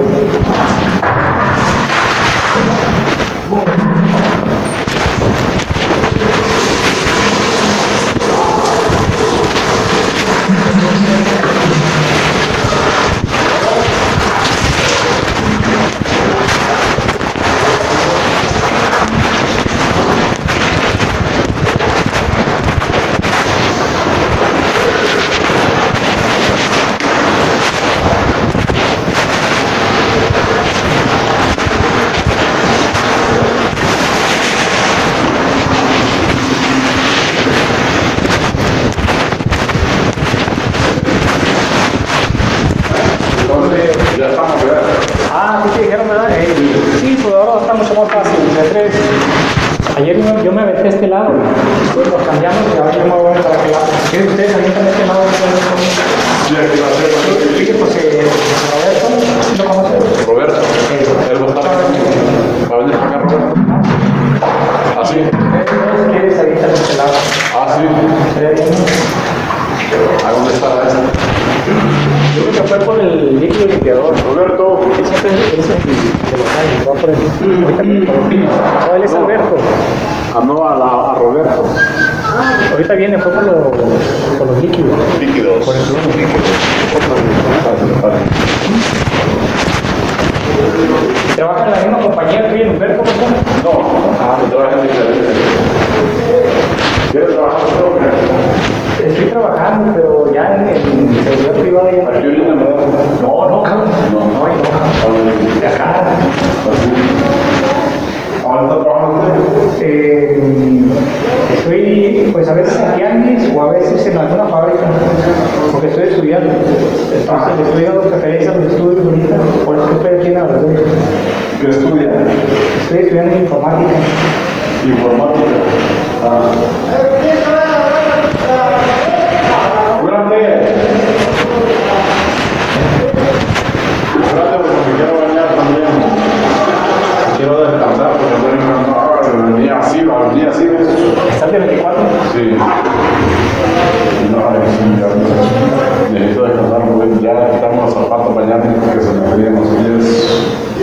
Ya estamos, ¿verdad? Ah, sí te dijeron, ¿verdad? Eh, sí, pues ahora está mucho más fácil. De tres. Ayer yo, yo me aventé a este lado, lo cambiamos y ahora yo me voy para aquel lado. ¿Quieren ustedes también a este lado? Sí, aquí va a ser. Sí, pues eh, Roberto, ¿lo conoces? Roberto, él va a estar aquí. Va a venir para acá, Roberto. ¿Ah, sí? Ustedes quieren salir a este lado. Ah, sí. ¿A dónde está esa? Yo creo que fue por el líquido limpiador. Roberto. Ese es el de los años, va por el. No, él es Alberto. Ah, no, a, la, a Roberto. Ahorita viene, fue por, lo, por los líquidos. Líquidos. Por el flujo. ¿Trabaja en la misma compañía que en Humberto? No, ah, trabaja en diferente. ¿Quieres trabajar solo? Estoy trabajando, pero ya en, en seguridad privada ya. ¿Aquí ahorita me da? No, no, cabrón. No, no, no. De acá. ¿Ahora está trabajando usted? Eh, estoy, pues a veces en tianguis o a veces en alguna fábrica, porque estoy estudiando. Entonces le estoy dando preferencia a los estudios ahorita, por eso estoy aquí en la verdad. ¿Qué estudia? Estoy estudiando informática. Informática. Ah. ¡Grande! Grande porque me quiero bañar también. Quiero descansar porque no venía así, venía así. ¿Estás de veinticuatro? Sí. No, sí, ya necesito descansar porque ya quitamos los zapatos mañana porque se me frían los pies.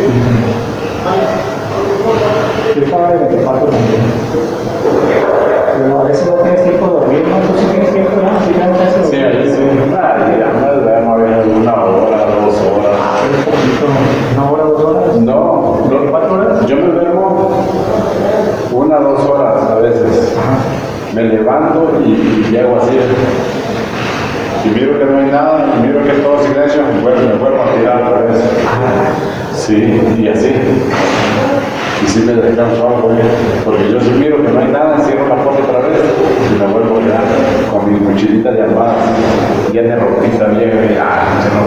Yo estaba de veinticuatro también. Pero a veces no tienes tiempo de dormir, ¿no? ¿Tú sí tienes tiempo ya? ¿Sí ya no te haces Sí, ahí sí. Nah, ya me duermo a veces una hora, dos horas. ¿Una hora, dos horas? No, no, ¿Cuatro horas? yo me duermo una, dos horas a veces. Me levanto y, y llego así. Y miro que no hay nada, y miro que es todo silencio, me vuelvo, me vuelvo a tirar otra vez. Sí, y así. Y sí me descanso algo, porque yo sí miro que no hay nada, cierro la puerta otra vez y me vuelvo a quedar con mi mochilita de armada, llena de ropita vieja y ah, no sé, no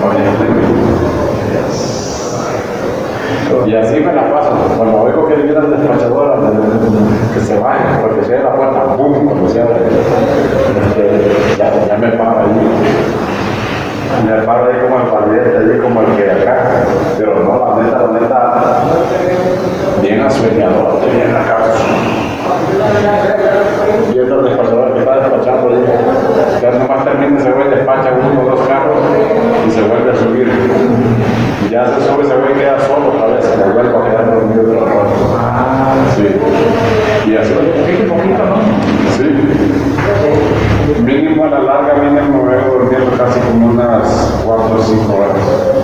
para y así me la paso. Cuando oigo que viene la despachadora, que se vaya, porque cierra la puerta, ¡pum! Cuando se abre, este, ya, ya me paro ahí. Me paro ahí como el pariente, ahí como el que de acá. Pero no, la neta, la neta, bien asueñador, bien acá. Y otro despachador que está despachando ahí, ya nomás termina, se vuelve, despacha uno o dos carros y se vuelve a subir. Y ya se sube, se vuelve y queda solo otra vez, se vuelve a quedar dormido otro rato. Sí. Y así. Un poquito, ¿no? Sí. Mínimo a la larga, mínimo me vengo durmiendo casi como unas cuatro o cinco horas.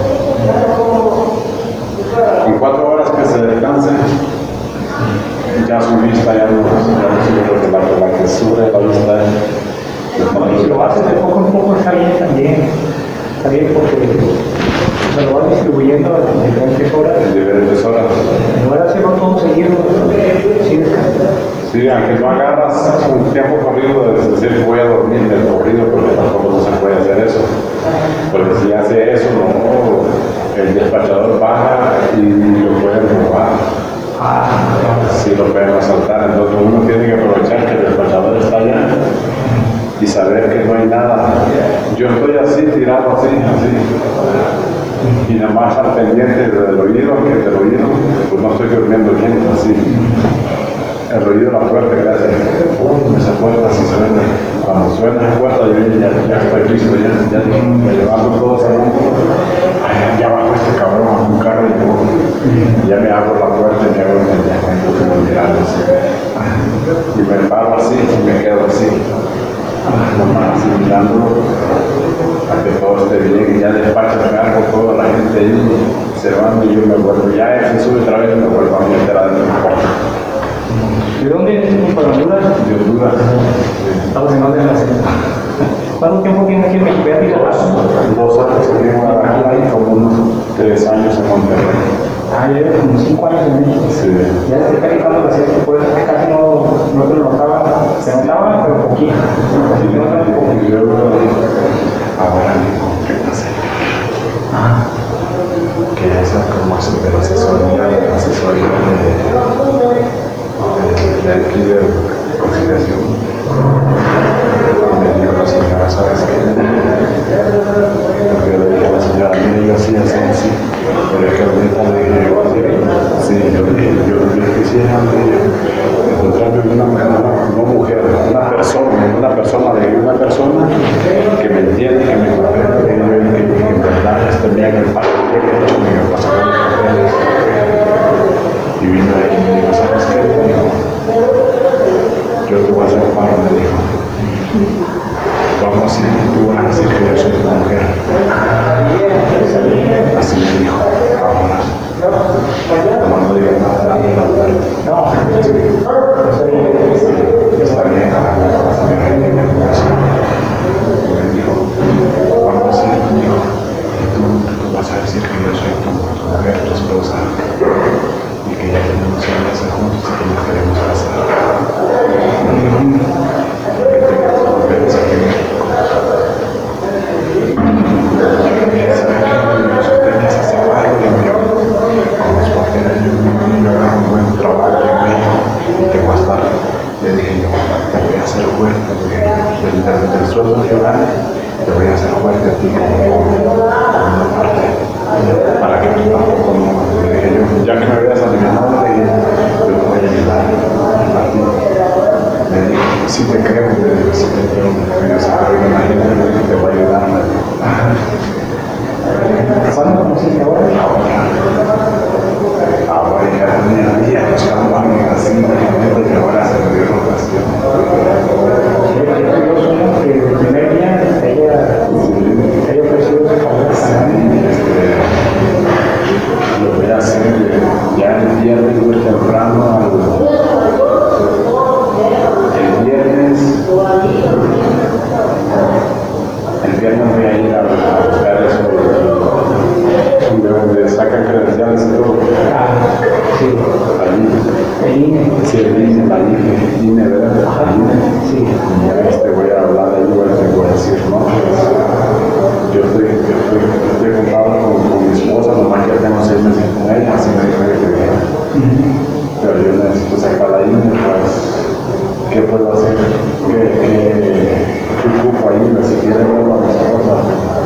Con cuatro horas que se descanse, ya su vista ya no, ya no sube, la, la que sube la vista. Si lo haces de poco en poco está bien también. Está bien porque se lo vas distribuyendo a diferentes horas. En diferentes horas. En lugar de hacerlo todo seguido, sí descansas. Sí, aunque no agarras un tiempo corrido de decir voy a dormir del corrido, porque tampoco no se puede hacer eso. Porque si hace eso, no, el despachador baja y lo pueden robar. uno tiene que aprovechar que el despachador está allá y saber que no hay nada. Yo estoy así, tirado así, así. Y nada más al pendiente del oído, que del oído, pues no estoy durmiendo bien, así. El ruido de la puerta, gracias. Pum, esa puerta así suena. Cuando suena esa puerta, yo ya, ya estoy listo, ya, ya me levanto todo saliendo. Ay, ya bajo este cabrón a un carro y yo, ya me abro la puerta y me hago el pendejo, como mirando así. Y me paro así y me quedo así. Nomás así mirando a que todo esté bien y ya despacho me hago toda la gente ahí, se van y yo me vuelvo. Ya se sube otra vez y me vuelvo a meter adentro del cuarto. ¿De dónde eres tú, para Honduras? De Honduras. Estamos en orden de la selva. ¿Cuánto tiempo tienes aquí en México? Dos años aquí en Guadalajara y como unos tres años en Monterrey. Ah, yo llevo como cinco años en México. Sí. Ya te está quitando la selva, por eso que casi no, no te lo notaba. Se notaba, pero poquito. Sí, y luego, ahora mismo, ¿qué pasa? Ah. Que esa como asesoría, asesoría de... de aquí de conciliación. Me dijo la señora, ¿sabes qué? Porque yo le dije a la señora, mire, yo así, así, así. Pero es que ahorita le dije, yo así, sí, yo le dije, yo le dije, quisiera encontrarme una, una, una mujer, una persona, una persona de una persona que me entiende, que me comprende, que yo que, que en verdad esté bien el papel que he hecho, me pasaron los papeles. Y vino ahí y me dijo, ¿sabes qué? Me dijo, yo te voy a hacer un paro, me dijo. Vamos a ir, tú vas a decir que yo soy tu mujer. Así me dijo, vámonos. Como no digas nada, nadie va a hablar. No, sí. Está bien, a la señora y me dijo, vamos a ir, me dijo, y tú, tú vas a decir que yo soy tu mujer, tu esposa. Y que ya tenemos años juntos y que nos queremos casar. Porque tengo que volver a ser un buen trabajo y te va a estar. Le dije yo, te voy a hacer fuerte, del, del, del sueldo nacional, te voy a hacer fuerte a ti como una parte, para que tú tampoco no. Le dije yo, ya que me veas aliviado, le dije, yo te voy a ayudar a ti. Le dije, si te creo, le dije, si te creo, me dijo, pero imagínate que te voy a ayudar. ¿Cuándo conociste ahora? Ahora ya tenía días buscando a alguien así, y ahora se me dio la ocasión. Sí, yo soy que el primer día ella, ella ofreció ese favor. Este, lo voy a hacer ya el viernes muy temprano. El viernes, el viernes voy a ir a, a buscar eso. De donde sacan credenciales y todo. Ah, sí. Allí. El I N E. Sí, el I N E, la I N E, I N E, ¿verdad? Ajá. Sí. Ya este, voy a hablar de ahí, te voy a decir, no, pues, yo estoy, yo estoy, yo estoy contado con, con mi esposa, nomás que tengo seis meses con ella, así me dijo ella que viene. Pero yo necesito sacar la I N E, pues, ¿qué puedo hacer? ¿Qué, qué, qué ocupo ahí? Si quieren verlo a mis cosas,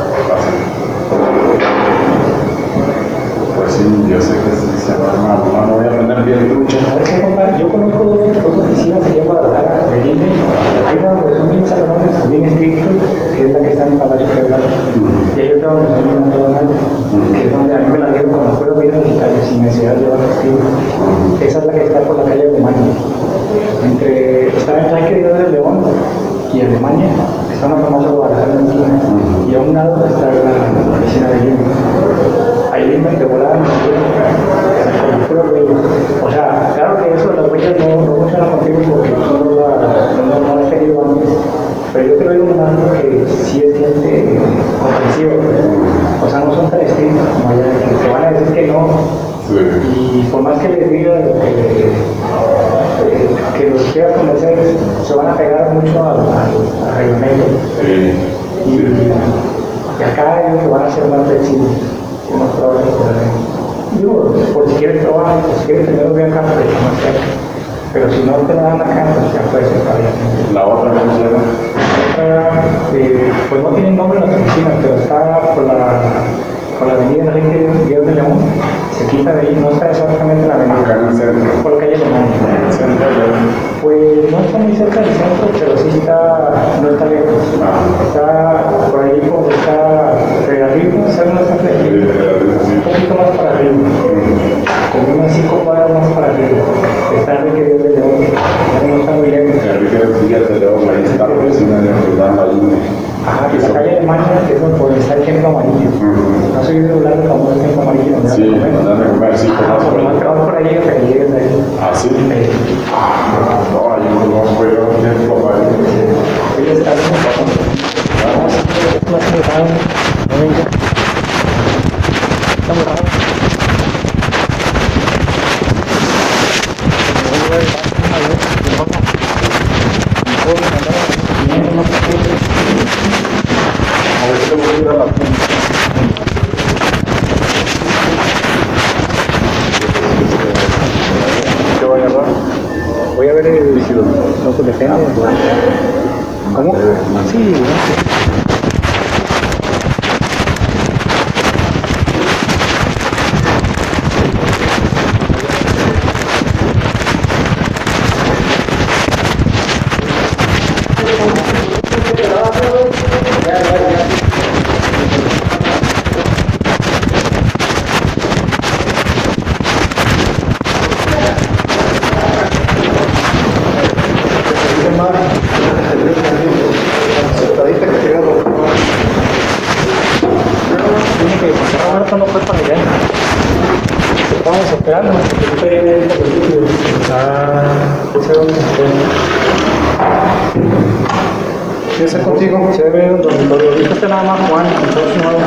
pues sí, yo sé que sí, se va a no, no voy a aprender bien trucha. Yo conozco dos, dos oficinas aquí en Guadalajara, de I N E. Hay una donde son bien salones, bien estrictos, que es la que está en Palacio Federal. Y hay otra donde son bien naturales, que es donde a mí me la dieron cuando fueron bien digitales, sin necesidad de llevar testigo. Esa es la que está por la calle Alemania. Entre, está en el Parque de León y Alemania, está una famosa Guadalajara en China. Y a un lado está la, la oficina de I N E. Ahí me te volaban con puro huello. O sea, claro que eso de las huellas no, no funciona contigo porque tú no lo no, no has querido antes. Pero yo te lo digo más porque sí es gente comprensiva. O sea, no son tan estrictos como allá, que te van a decir que no. Sí. Y por más que les diga que, que, que los quieras convencer, se van a pegar mucho al, al, al reglamento. Sí. Y, y acá ellos que van a ser más flexibles. Más probable que digo, por si quieres probar, por si quieres tenerlo bien acá, pero pero si no te la dan acá, pues ya puede ser todavía. La otra no se llama. Eh, pues no tiene nombre en las oficinas, pero está por la, por la avenida Enrique Díaz de León, se quita de ahí, no está exactamente en la avenida. Acá en el centro. Por la calle Alemán. Pues no está muy cerca del centro, pero sí está, no está lejos. Está por ahí como está Regalito, ¿sabes dónde está Regalito? Un poquito más para arriba, como unas cinco cuadras más para arriba. Está Enrique Díaz de León, no está muy lejos. Enrique Díaz de León, ahí está la oficina de Jordán, ahí. Ajá, que la calle Alemania es donde está el templo amarillo. ¿No has oído hablar del famoso templo amarillo? Sí, donde dan de comer, sí, Ah, por más que vas por ahí hasta que llegues de ahí. ¿Ah, sí? Eh, Ah, no, ahí no conozco yo el templo amarillo. Ahí está el templo. Vamos a hacer esto más muy raro. No venga. Está muy raro. A ver si voy a ir a la punta. ¿Qué voy a agarrar? Voy a ver el... No, pues depende. ¿Cómo? Sí, no. No fue para allá. Estamos esperando. Ah, ese dónde se fue. ¿Qué es contigo? Se ve un dormitorio. Ahorita está nada más Juan, entonces no.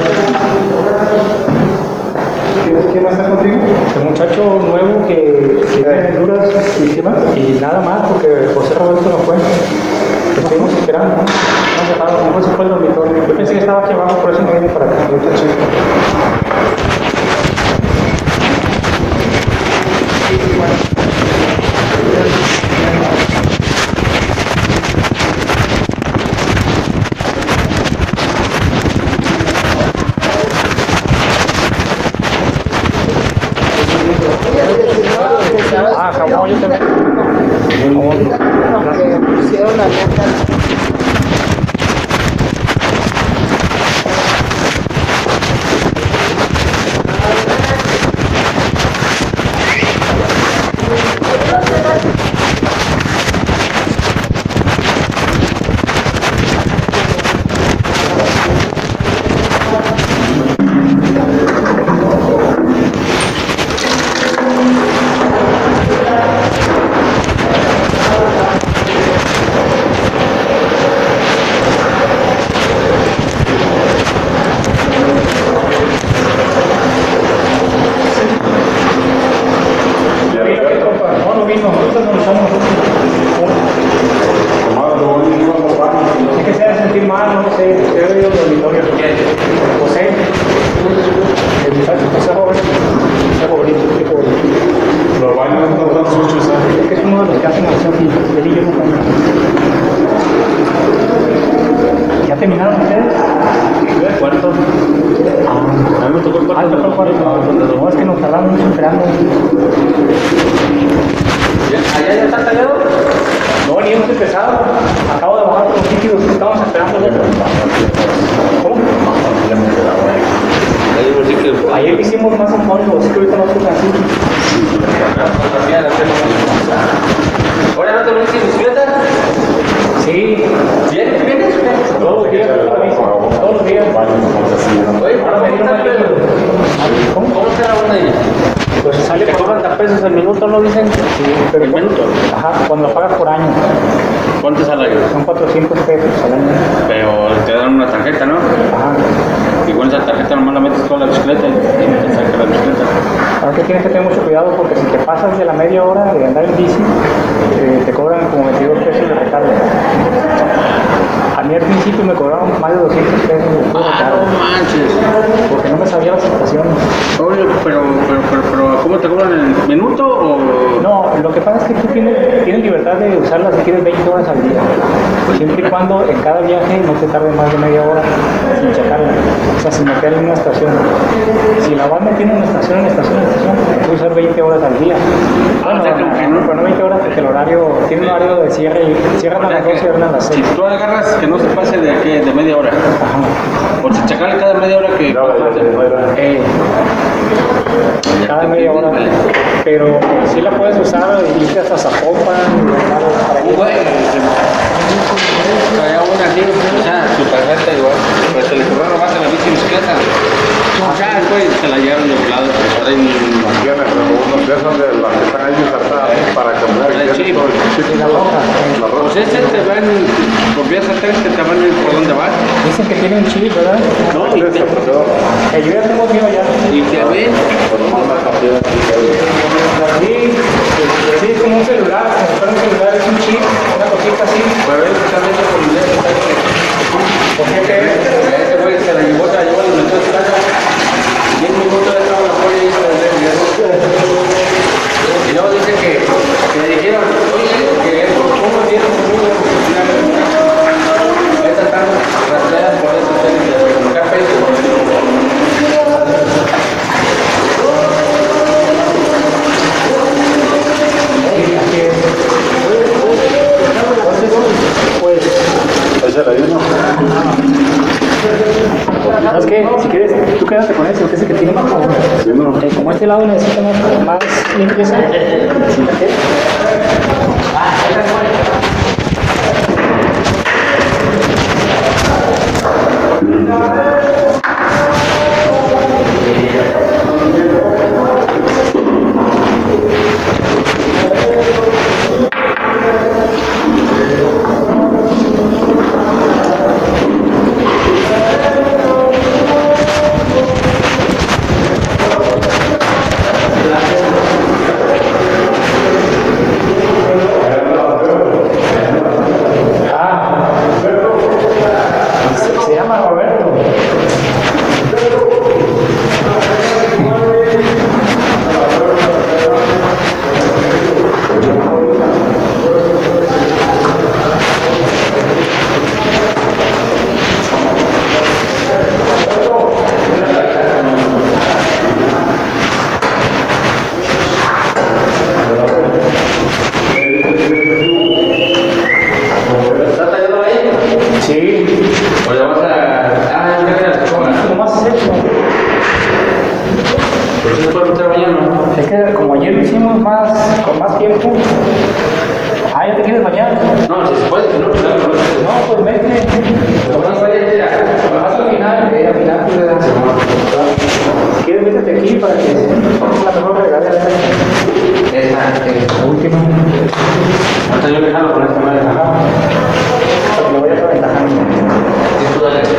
¿Quién más está contigo? El muchacho nuevo que tiene aventuras y nada más porque José Roberto no fue. Lo estuvimos esperando. No se dejaba, no se fue el dormitorio. Yo pensé que estaba aquí abajo, por eso me vine para acá. Ahorita checo. Ah, jamón, yo también. Jamón. Pusieron la neta. Tienes que tener mucho cuidado porque si te pasas de la media hora de andar en bici, eh, te cobran como veintidós pesos de recarga. A mí al principio me cobraron más de doscientos pesos de recarga. Ah, no manches. Porque no me sabía las estaciones. Obvio, pero, pero, pero, pero ¿cómo te cobran el minuto o...? No, lo que pasa es que tú tienes, tienes libertad de usarla si quieres veinte horas al día, siempre y cuando en cada viaje no te tarde más de media hora sin checarla, o sea, sin meterla en una estación. Si la vas metiendo en estación, en estación, en estación, puedes usar veinte horas al día. Bueno, o sea, que no, no- pero no veinte horas porque el horario, tiene un horario de cierre, y cierran a las dos, cierran a las Si seis. tú agarras que no se pase de, ¿qué? De media hora. Por si checarle cada media hora que... Eh, cada media hora, pero sí la puedes usar y irte hasta Zapopan, para Un güey, traía una así, o sea, super recta igual, pero se le cerró nomás en la bici bicicleta. Ya después se la llevaron de volado, traen Tienes unos de esos de las que están ahí insertadas para cambiar el chip. la roja. la ropa. Pues ese te van, por vía satélite te van por dónde vas. Dicen que tiene un chip, ¿verdad? No, y te, Que yo ya tengo mío ya. y te ven. Sí, sí, es como un celular, como si fuera un celular, es un chip, una cosita así. Pero él está viendo por el dedo, está que... ¿Por qué te ves? Ese güey se la llevó, se la llevó, le metió a su casa. diez minutos de estaba la polla y se la dio. Y luego dice que, que le dijeron, oye, que ¿cómo tienen conmigo? Estas están rastreadas por esos técnicos, como G P S. Ese era uno. ¿Sabes qué? Si quieres, tú quédate con ese, porque ese que tiene más como, eh, como este lado necesita más, más limpieza. Sí, ¿qué? Se, se llama Roberto. ¿Estás tallando ahí? Sí. ¿O le vas a...? Ah, ¿qué creas? Nomás es eso. Pues eso puede meter mañana. Es que como ayer lo hicimos más, con más tiempo. Ah, ¿ya te quieres bañar? No, si se puede, si no, pues claro, no. No, pues vete. Lo más vaya a tirar. Vas al final, eh, al final tú le das. Si quieres, métete aquí para que es la mejor regadera. Esa, La última. hasta yo le jalo con esta madre. Porque lo voy a estar aventajando. Sí, tú dale.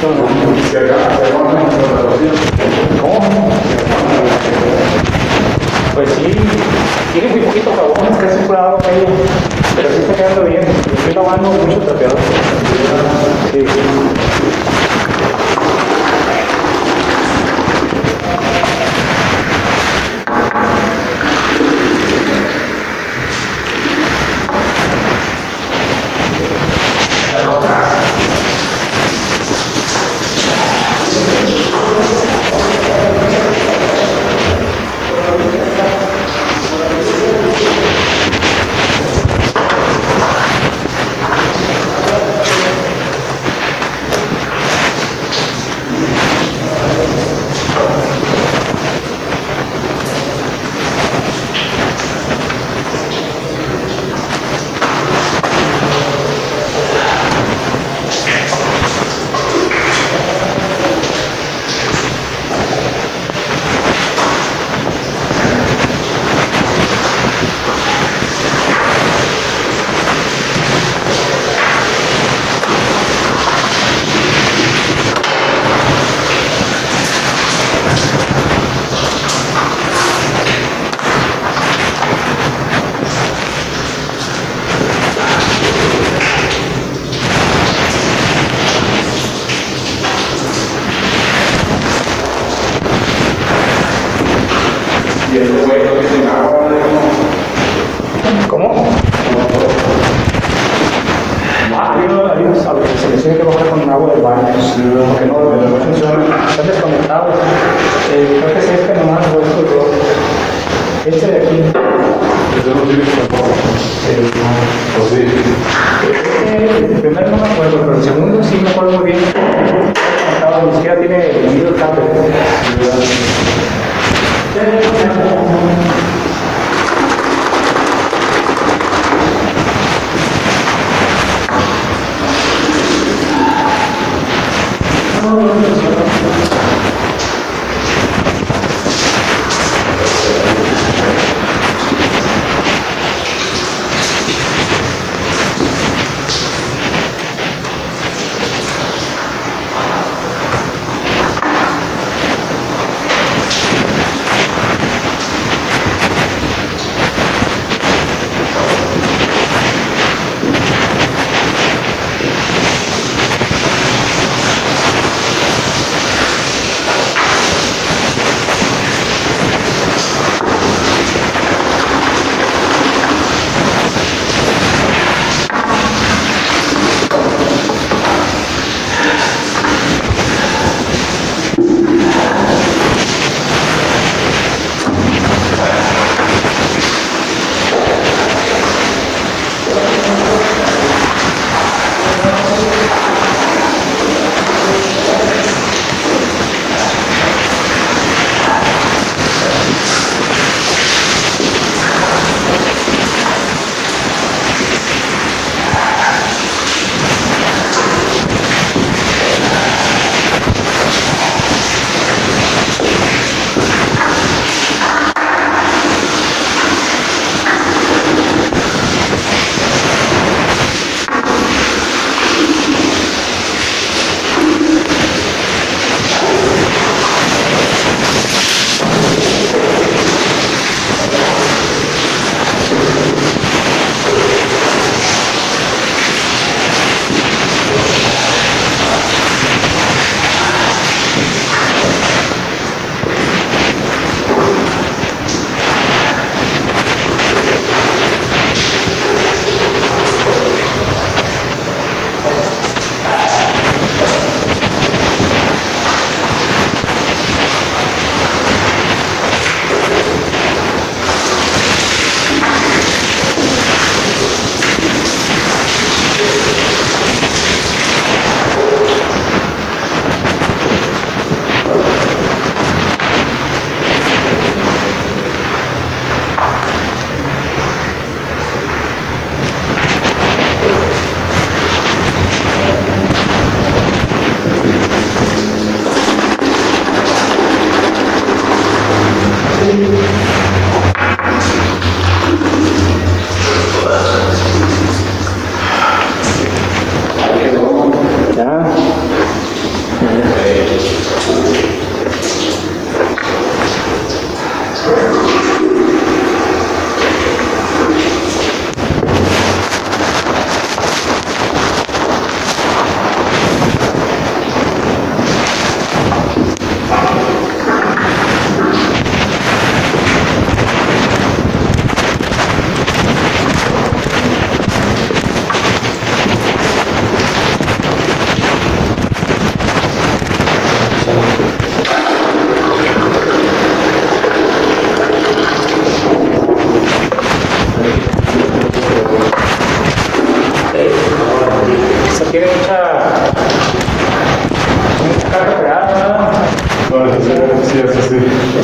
Pues sí, tiene muy poquito jabón, casi pura agua ahí, pero sí está quedando bien. Estoy lavando mucho trapeador. Sí. ¿Cómo? Ah, hay unos, hay unos autos que se les tiene que bajar con agua del baño, porque no, no funcionan, están desconectados. Eh, creo que es este nomás, o estos dos. Este de aquí. Eso no tiene tampoco. ¿O sí? Este, el primero no me acuerdo, pero el segundo sí me acuerdo muy bien. Desconectado, ni siquiera tiene unido el cable.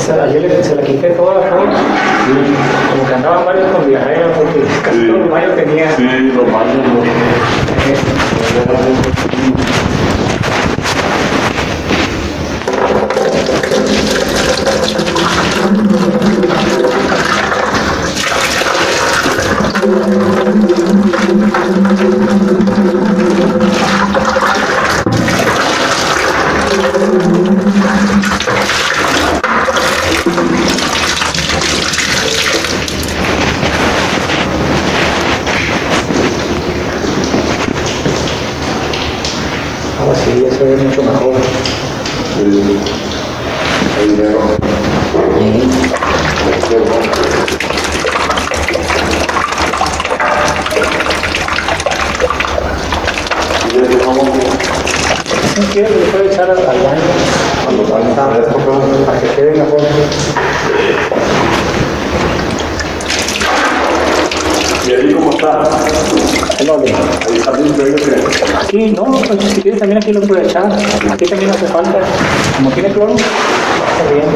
se, ayer le, se la quité toda la flor y como que andaban varios con diarrea porque casi Sí. todos los baños tenía. Sí, los baños. Ahora sí, eso es mucho mejor. Sí. Hay dinero. Si quiere, le puede echar al, al baño cuando falta esto, para que quede mejor. ¿Y ahí cómo está? En orden. Ahí está limpio, ahí lo tiene. Aquí, no, pues, si quiere también aquí lo puede echar. Aquí también hace falta. Como tiene cloro, está bien.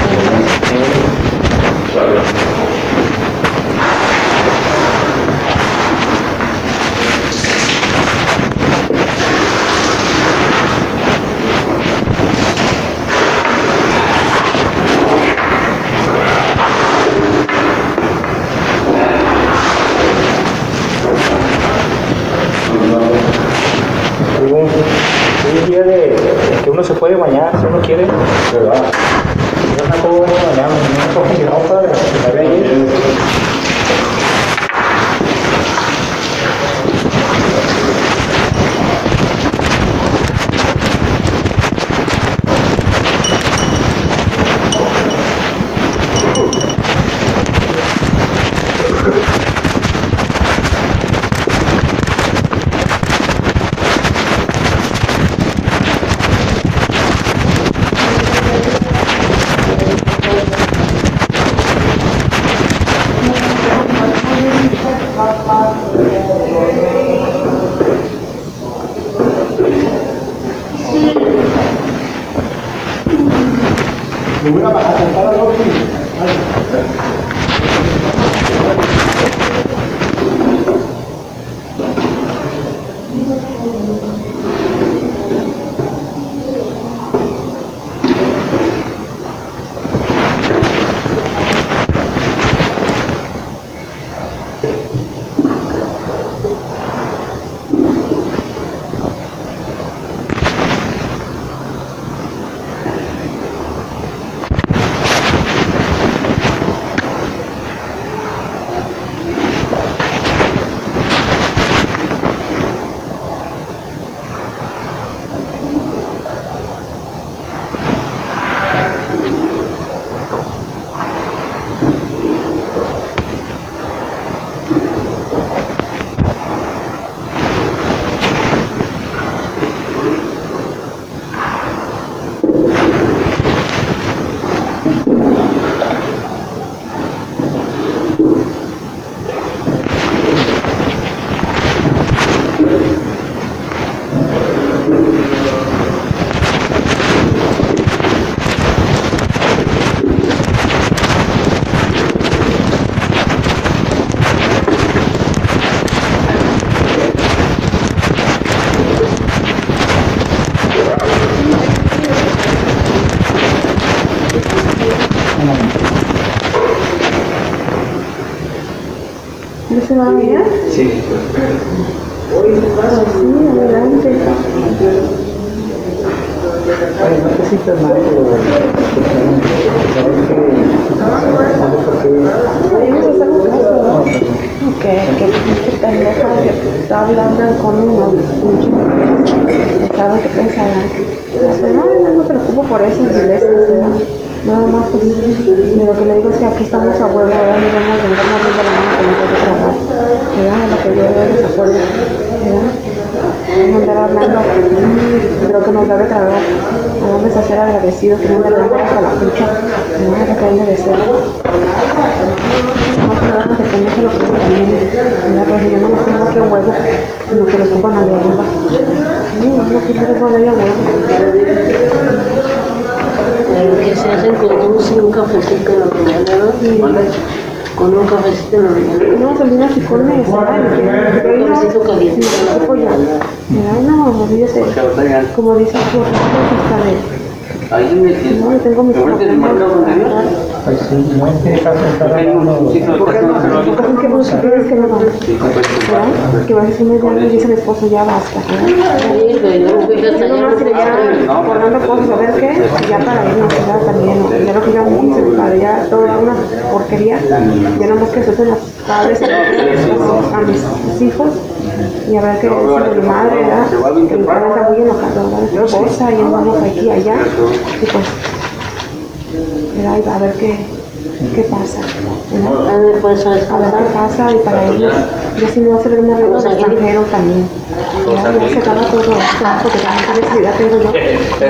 Hubo un, un día de que uno se puede bañar si uno quiere, ¿verdad? Yo no puedo bañarme, no me cojo mi ropa de la de ayer. Me voy a bajar a sentar a los ¿No se va a ver? Sí. Sí, adelante. Ay, no sé si está mal, pero Podemos hacer un caso, que que este pendejo que está hablando con uno, sabe que pensará. No, no me preocupo por eso, iglesias, ¿verdad? Nada más, pues, de lo que le digo es que aquí estamos a huevo, ¿verdad? Nos vamos a vendernos de la mano que nos debe trabajar, ¿verdad? Lo que yo veo desacuerdo, ¿verdad? Vamos a andar hablando de lo que nos debe trabajar. Vamos a ser agradecidos, que no me deben hasta la fecha, ¿verdad? Lo que debe de ser. No podemos depender de lo que se tiene, ¿verdad? Pero si yo no me tengo que huevo, lo que le ocupan a la arriba. Sí, no quiero que le huevo. Que se hacen con dulce. un cafecito en la mañana, ¿no? Con un cafecito en la mañana. No, también así con eso, un cafecito caliente. Mira, no, olvídese. Como dice su está de... Ahí me No, tengo mis problemas. Ay, sí, no tiene caso estar hablando. ¿Por qué no? Porque es que vos crees que no va. ¿Verdad? Que va a decir, me dice mi esposo, ya basta. Sí, pero yo no fui hasta Yo nomás quería acordando cosas, a ver qué, ya para irnos, ya también, ya lo que yo me hice, para ya toda una porquería, ya nomás que se hacen las padres a mis hijos, y a ver qué dice mi madre, ¿verdad? Que mi padre está muy enojado, ¿verdad? De su esposa, y andamos aquí y allá, y pues, ¿verdad? A ver qué, qué pasa, ¿verdad? A ver qué pasa, y para ellos, ya si no va a ser un arreglo de extranjero también. Ya, ya se acaba todo esto, porque también qué necesidad tengo yo.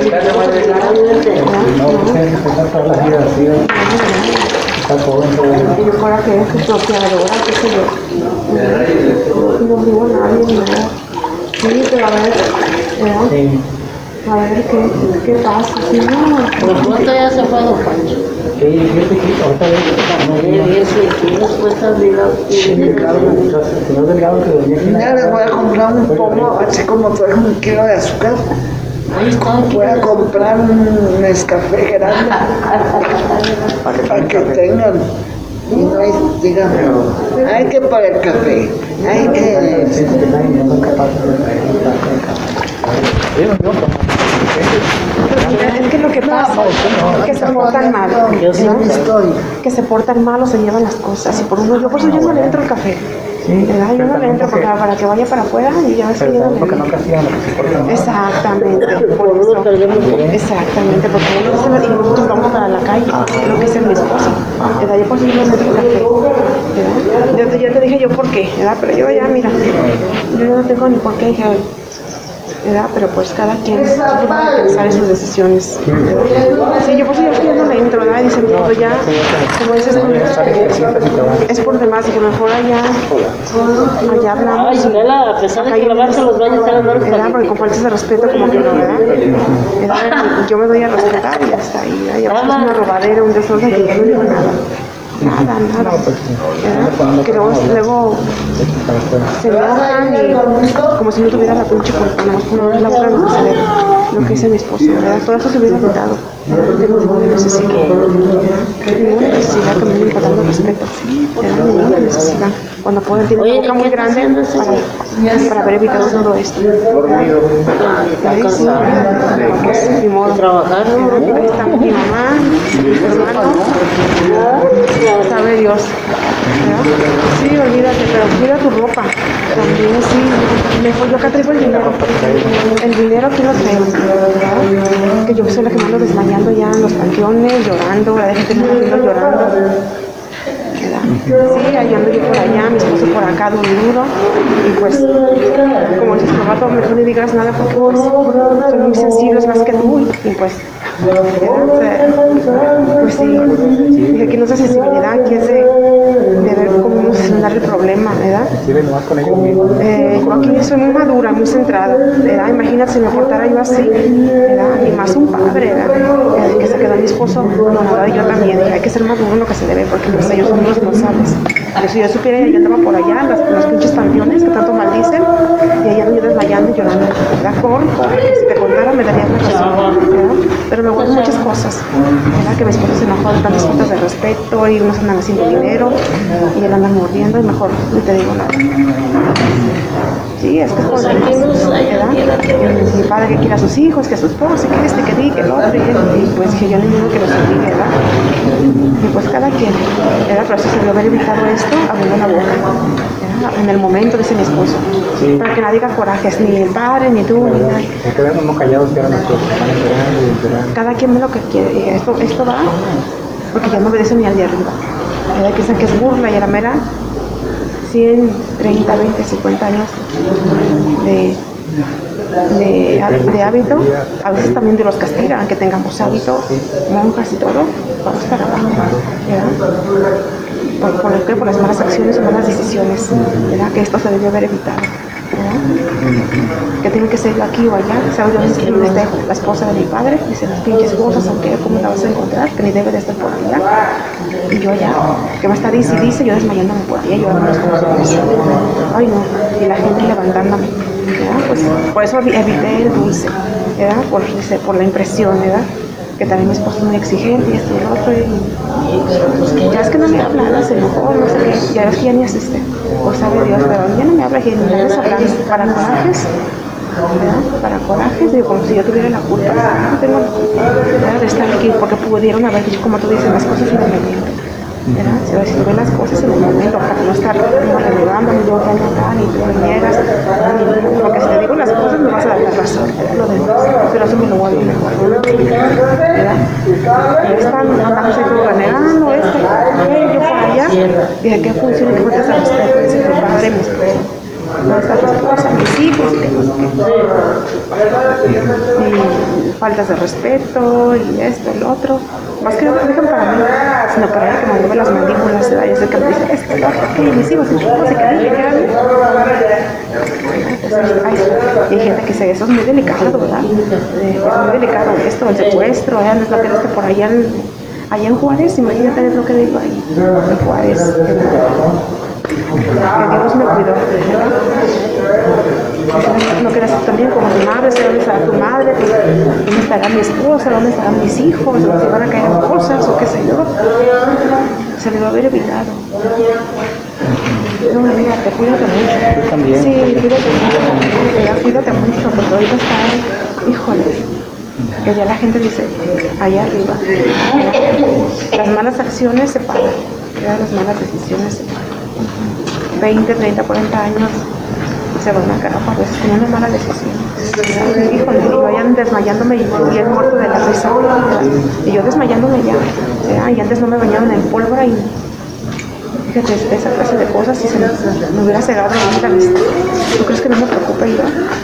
No, tiene que pasar toda la vida así. Está joven todavía. Y yo fuera que es su bloqueadora, qué sé yo. No digo a nadie ni nada. Sí, pero a ver, ¿verdad? Sí. A ver qué, qué pasa. Si no, Pero pronto ya se fue Don Pancho. Sí, fíjate que ahorita no Ayer vino. y ese aquí después también la Sí, claro, el señor Delgado que venía aquí. Ya les voy a comprar un pomo, así como traje un kilo de azúcar. Ahí está, aquí Voy a comprar un Nescafé grande para que tengan. Y no hay, digan, hay que para el café, hay que... No son capaces de traer es que lo que pasa es que se portan mal, Yo sí ¿verdad? estoy. Que se portan mal o se llevan las cosas. Y por uno, yo por eso yo no le entro al café. ¿Verdad? Yo no le entro porque, para que vaya para afuera y ya ves que yo no le porque no entro. castigan lo que se porta mal. Exactamente, por eso. Exactamente, porque uno se y nosotros vamos para la calle, creo que es el mi esposo. ¿Verdad? Yo por eso yo no le entro al café. ¿Verdad? Yo te, ya te dije yo por qué, ¿verdad? Pero yo ya, mira, yo no tengo ni por qué, dije, ¿verdad? Pero pues cada quien tiene que pensar en sus decisiones, ¿verdad? Sí, yo por eso yo no le entro, ¿verdad? Dice mi esposo ya, como dices tú, es por demás, dije, mejor allá, allá hablamos. Ay, Sinela, a pesar de que lavarse los baños eran más ¿verdad? Porque con faltas de respeto como que no, ¿verdad? ¿verdad? Yo me doy a respetar y ya está ahí, ¿verdad? Y a veces es una robadera, un desorden que yo no digo nada. Nada, nada. ¿Verdad? Que luego, luego se enojan y como si no tuviera la pinche culpa, nomás por no la boca no se ve lo que dice mi esposo, ¿verdad? Todo eso se hubiera evitado. No tengo ninguna necesidad. Ninguna necesidad que me estén faltando respeto. ¿Verdad? Ninguna necesidad. Cuando pueden tener una boca muy grande para, para haber evitado todo esto. Ahí sí, pues, ni modo. trabajar, ¿no? Ahí está mi mamá, mi hermano, sabe Dios. ¿Verdad? Sí, olvídate, pero cuida tu ropa. También sí, mejor yo acá traigo el dinero. El dinero aquí lo traigo. ¿Verdad? Que yo soy la que me ando desmayando ya en los panteones, llorando, la gente me está viendo llorando. ¿Verdad? Sí, ahí ando yo por allá, mi esposo por acá, duro y duro. Y pues, como dices, no rato mejor no digas nada porque pues, son muy sensibles más que tú. Y pues, ¿verdad? Pues sí, dije, aquí no es de sensibilidad, aquí es de, de ver cómo vamos a solucionar el problema, ¿verdad? Sí, nomás con ellos mismos. Eh, yo aquí soy muy madura, muy centrada, ¿verdad? Imagínate si me portara yo así, ¿verdad? Y más un padre, ¿verdad? Eh, que se quedó mi esposo, ¿verdad? Y yo también, dije, hay que ser maduro en lo que se debe, porque pues ellos son los responsables. Pero si yo supiera, yo andaba por allá, en los, los pinches panteones que tanto maldicen, y allá ando yo desmayando y llorando, ¿verdad? Corre, corre, que si te contara me darías la razón, ¿verdad? Pero me guardo muchas cosas, ¿verdad? Que mi esposo se enojó de tantas faltas de respeto y unos andan haciendo dinero y él anda mordiendo y mejor no te digo nada. Sí, es que es por demás, ¿verdad? Y mi padre que quiere a sus hijos, que a su esposa, que este, que di, que el otro, y, y pues que yo ninguno que los obligue, ¿verdad? Y pues cada quien, ¿verdad? Pero si se debe haber evitado esto, abriendo la boca, ¿verdad? En el momento, dice mi esposo, Sí. para que nadie diga corajes, ni el padre, ni tú, ni nadie. Se quedan como callados que eran nuestros hermanos llorando y llorando. Cada quien ve lo que quiere. Dije, esto, esto va porque ya no obedece ni al de arriba. ¿Verdad? Piensan que es burla y a la mera cien, treinta, veinte, cincuenta años de, de, de hábito. A veces también de los castigan, que tengamos hábito, monjas y todo, vamos para abajo. ¿Verdad? Por, por, por las malas acciones o malas decisiones, ¿verdad? Que esto se debe haber evitado. ¿Verdad? que tengo que ser yo aquí o allá, ¿sabes dónde es donde está la esposa de mi padre? Dice, las pinches cosas, aunque ¿cómo la vas a encontrar? Que ni debe de estar por allá. Y yo allá, que me está dice y dice, yo desmayándome por allá, yo no ay no, y la gente levantándome, ¿verdad? Pues por eso evité el dulce, ¿verdad? Por, por la impresión, ¿verdad? Que también mi esposo es muy exigente y esto y lo otro, y ya es que no me habla, se enojó, no sé qué, ya es que ya ni asiste, pues sabe Dios, pero ya no me habla, que me estás hablando para corajes, ¿verdad? Para corajes, digo, como si yo tuviera la culpa, no tengo la culpa, ¿verdad? De estar aquí, porque pudieron haber dicho, como tú dices, las cosas en el momento, ¿verdad? Si resuelven las cosas en el momento, para no estar ayudándome, yo tal, tal, y tú me niegas, porque si te digo las cosas me vas a dar la razón, lo demás, pero eso me lo vuelve mejor, ¿verdad? Y están andando así como renegando esto, y yo por allá, y de qué funciona que faltas al respeto, dice mi padre, mi esposo, no está tu esposa, mis hijos, que no sé qué, y faltas de respeto, y esto, el otro, más que no te dejan para mí, sino para él que me mueve las mandíbulas, ¿verdad? Y es el que me dice, esto, lo otro, que mis hijos, mis hijos, y que dije, que hable. Y hay gente que se, eso es muy delicado, ¿verdad? Eh, es muy delicado esto, el secuestro, ¿eh? No es lo que viste por allá en, allá en Juárez, imagínate es lo que digo ahí, en Juárez, que Dios me cuidó, ¿verdad? No quieres también como tu madre, sé dónde estará tu madre, dónde estará mi esposa, dónde estarán mis hijos, si van a caer en cosas o qué sé yo. Se le va a haber evitado. No, mira, te cuídate mucho. Tú también. Sí, cuídate mucho. Ya, cuídate mucho, porque ahorita está, híjole, que ya la gente dice, allá arriba, las malas acciones se pagan, ya las malas decisiones se pagan. veinte, treinta, cuarenta años se van a carajo a veces con una mala decisión. Híjole, y vayan desmayándome y yo el muerto de la risa. Y yo desmayándome ya. ¿verdad? Y antes no me bañaban en pólvora y fíjate, esa clase de cosas si se me, me hubiera cegado en la vista. ¿Tú crees que no me preocupa yo?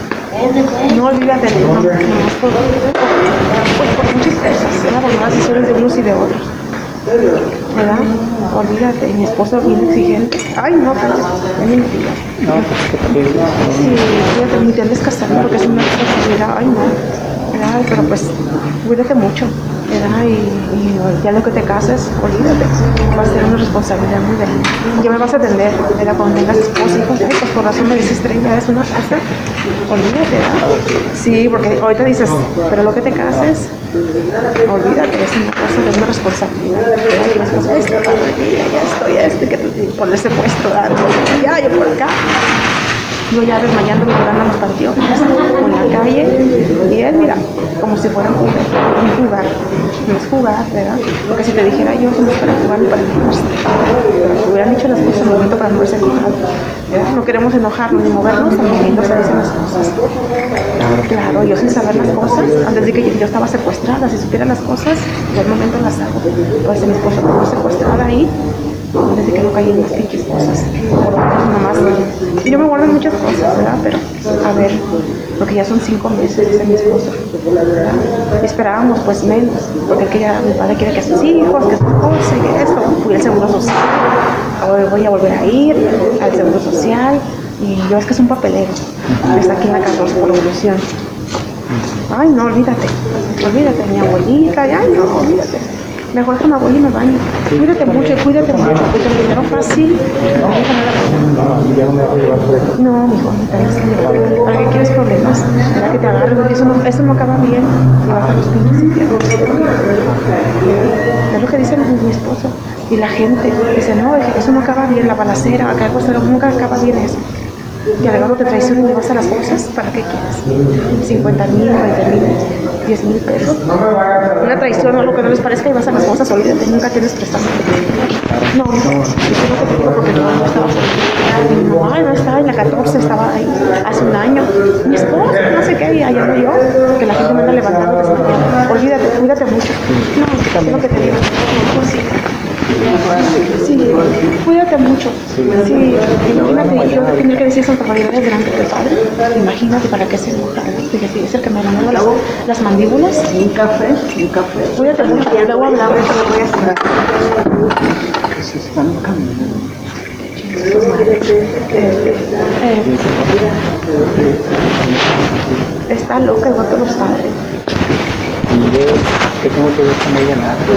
No olvídate de no, no, por, por, por muchas cosas, ¿verdad? Por las decisiones de unos y de otros. ¿Verdad? Olvídate, mi esposo bien exigente. Ay, no, pero es mentira. No, pues que sí, fíjate, ni te andes casando porque es una responsabilidad. Ay, no. ¿Verdad? Pero pues, cuídate mucho. ¿Verdad? Y, y ya lo que te cases, olvídate. Va a ser una responsabilidad muy grande. Ya me vas a atender, ¿verdad? Cuando tengas esposo, hijos, ay, pues por razón me dices treinta, es una casa. Olvídate, ¿verdad? Sí, porque ahorita dices, pero lo que te cases, olvídate, es una cosa de una responsabilidad. Y después, esto, ya estoy, este, que ponerse puesto, ya, yo por acá. Yo ya desmayándome llorando a los panteones, por la calle, y él, mira, como si fuera un jugar, un jugar, no es jugar, ¿verdad? Porque si te dijera yo, no es para jugar ni para enojarse, pero si hubieran dicho las cosas en el momento para no verse enojado, ¿verdad? No queremos enojarnos ni movernos, al momento se dicen las cosas. Claro, yo sin saber las cosas, antes de que yo, yo estaba secuestrada, si supiera las cosas, yo al momento las hago. Pues mi esposo estuvo secuestrada ahí, desde que no caí en las pinches cosas. Por lo menos nomás. Yo me guardo muchas cosas, ¿verdad? Pero, a ver, porque ya son cinco meses, dice mi esposo, ¿verdad? Y esperábamos pues menos, porque que ya, mi padre quiere que sus hijos, que su esposa y esto. Fui al Seguro Social, ahora voy a volver a ir al Seguro Social, y yo es que es un papelero. Está aquí en la catorce por Evolución. Ay, no, olvídate, olvídate, mi abuelita, ay, no, olvídate. Mejor que me voy y me baño. Cuídate mucho, cuídate mucho, porque el dinero fácil. No, mijo, no te hagas. ¿Para qué quieres problemas? Para que te agarren, eso no, eso no acaba bien. Y vas a los pinches infiernos. Es lo que dice mi esposo. Y la gente dice, no, eso no acaba bien, la balacera, acá algo nunca acaba bien eso. Y al lado te traicionan y vas a las cosas, ¿para qué quieres? cincuenta mil, veinte mil, diez mil pesos. Una traición o algo que no les parezca y vas a las cosas, olvídate, nunca tienes prestado. No, no, yo no te digo porque no, no estaba ahí. Mi mamá no estaba en la catorce, estaba ahí hace un año. Mi esposa, no sé qué, y allá murió, que la gente me anda levantando desmayando. Olvídate, cuídate mucho. No, es lo que te digo. Sí. Sí, cuídate mucho. Sí, imagínate, yo tenía que decir Santa María delante del Padre. Imagínate para qué se enoja. Fíjate, es el que me mandó las, las mandíbulas. Un café, un café. Cuídate mucho, luego hablamos, te lo voy a hacer. Que se están caminando. Eh, está loca, igual que los padres. Y yo, que tengo que ver con ella nada.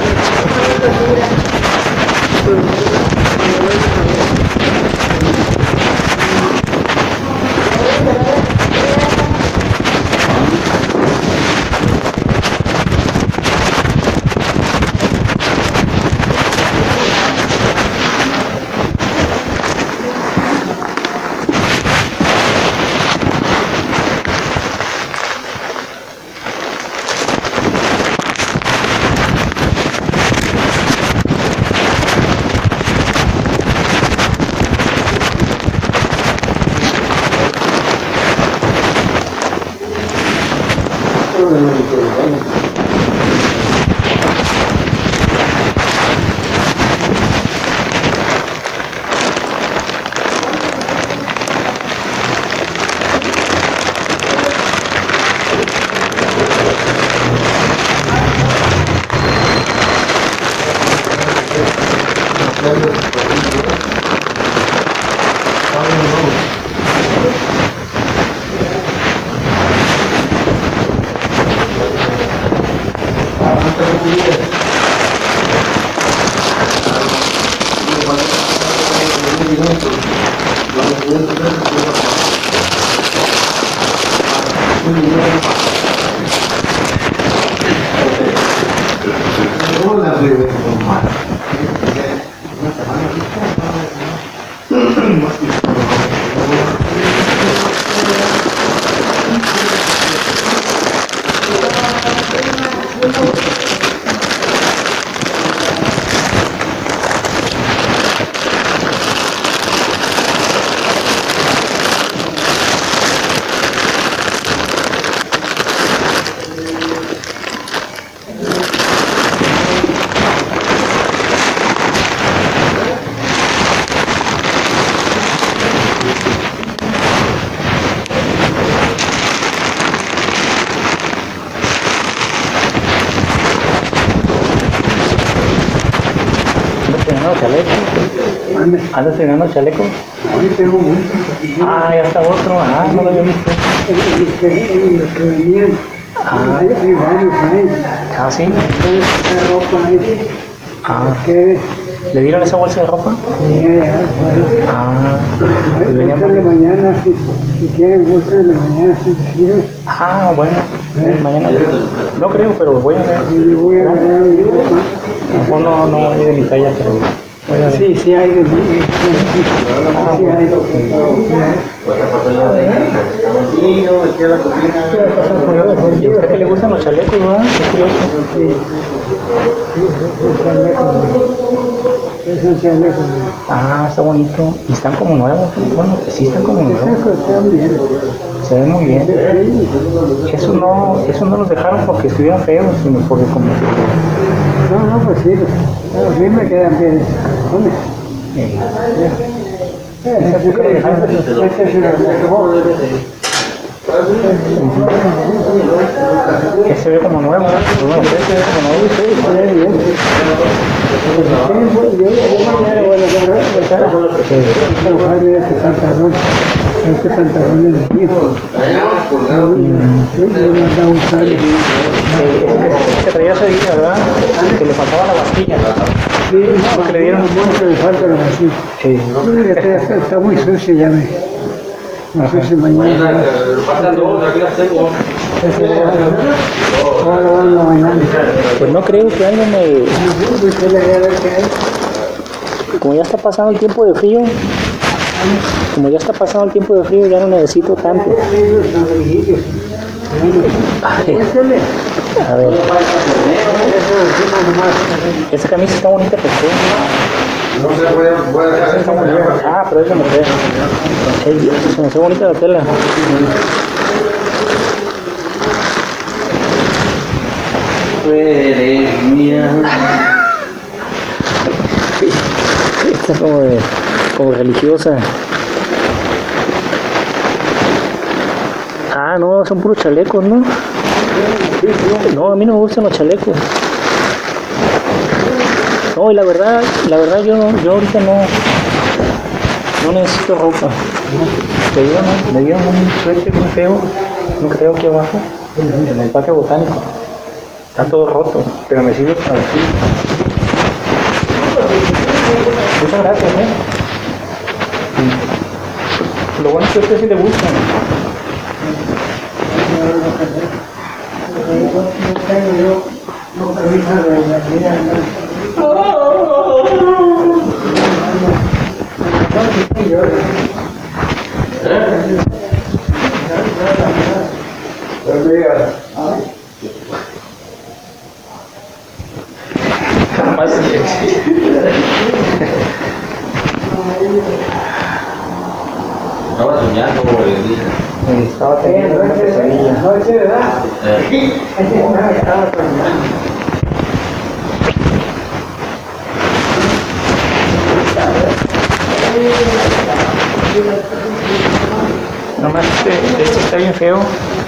¿Andas estrenando chaleco? Ahí tengo mucho. Ah, ya está otro. Ah, no lo había visto. Los que, los que venían. Ah. Hay, hay varios ahí. Ah, sí. Hay ropa ahí. Ah. ¿Qué? ¿Le dieron esa bolsa de ropa? Sí, ya, ya. Ah. Pues Veníamos... mañana, si, si quieren, búsquenle mañana, si quieren. Ah, bueno. ¿Eh? Mañana. No creo, pero voy a ver. Sí, voy a ver. A lo mejor no, no hay de mi talla, pero... Bueno, sí, sí hay de mí. Sí hay. ¿Y a usted que le gustan los chalecos, verdad? Sí. Es un chaleco. Ah, está bonito. Y están como nuevos. Bueno, sí están como nuevos. Se ven muy bien. Eso no, eso no los dejaron porque estuvieran feos, sino porque como... No, no, pues sí. A mí me quedan bien. ¿Dónde? Eh, Esa sí que dejaron. Esta es una que se ve como nuevo, ¿no? Bueno, se ve como nuevo. Sí, se ve bien. Yo mañana voy a trabajar. Este pantalón. Este pantalón es de aquí. Yo me he dado un sale. Que traía ese día, ¿verdad? Que le faltaba la bastilla. Sí, no, que le dieron mucho le falta la bastilla. Sí. Está, está muy sucio ya me. No sé si mañana. Ahora van la mañana. Pues no creo que alguien me... Como ya está pasando el tiempo de frío, como ya está pasando el tiempo de frío, ya no necesito tanto. Ay, a ver. Esa camisa está bonita, pues. No se puede, puede dejar esta mañana. Ah, pero eso me ve. Se me hace bonita la tela. Tú eres mía. Está como de, como religiosa. Ah, no, son puros chalecos, ¿no? No, a mí no me gustan los chalecos. No, y la verdad, la verdad yo, yo ahorita no, No necesito ropa. Me dieron, me dieron un suéter muy feo, lo que traigo aquí abajo, en el parque botánico. Está todo roto, pero me sirve para vestir. Muchas gracias, ¿eh? Lo bueno es que a usted sí le gusta. Más Estaba soñando, güey. estaba teniendo una pesadilla. Eh. Nomás este, este está bien feo.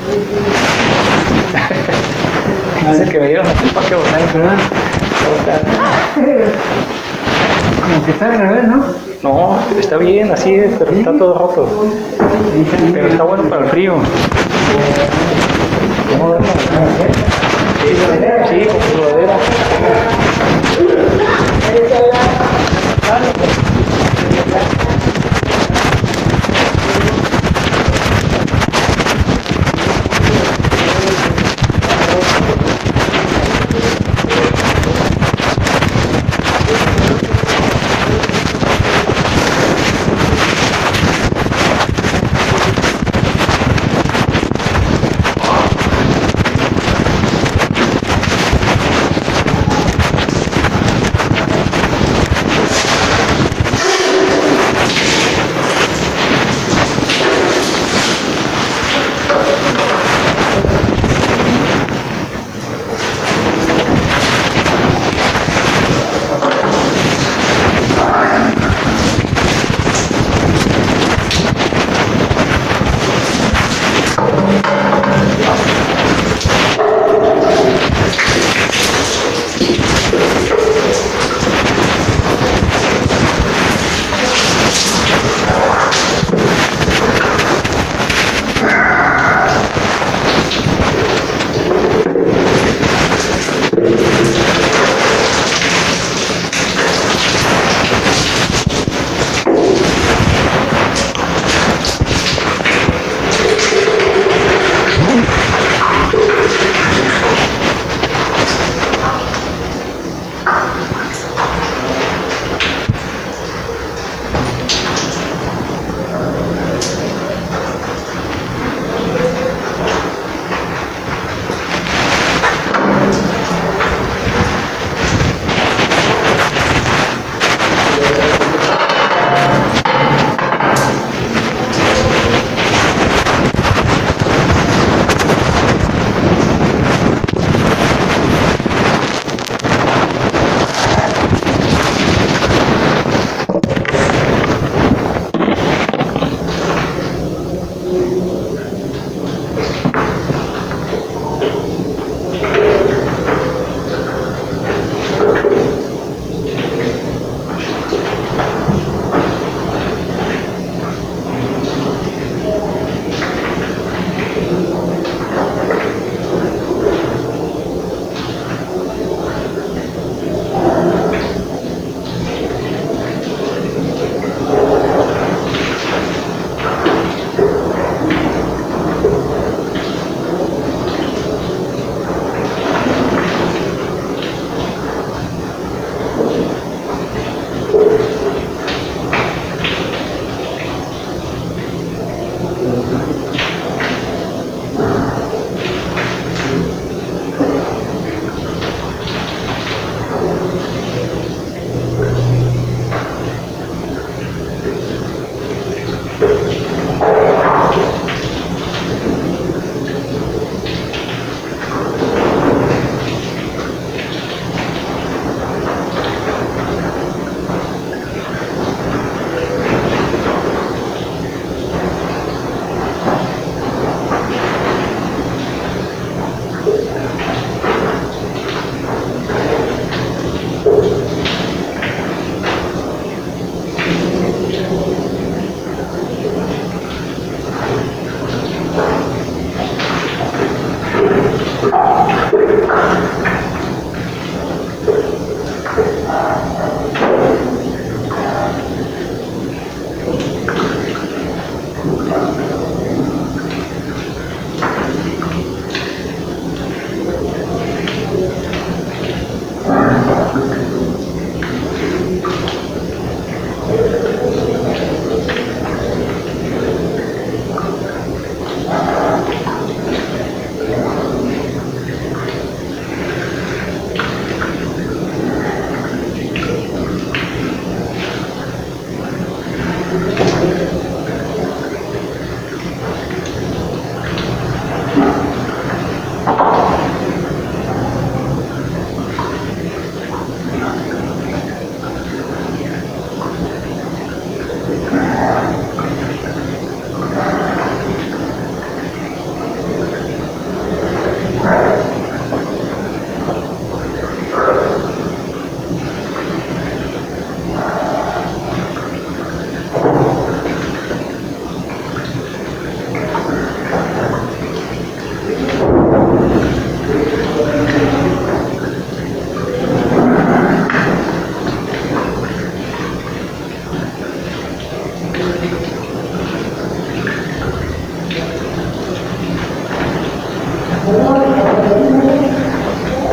Es el que me dieron aquí el parque botánico, ¿verdad? Como que está al revés, ¿no? No, está bien, así es, pero está todo roto. Pero está bueno para el frío. Sí, con sudadera.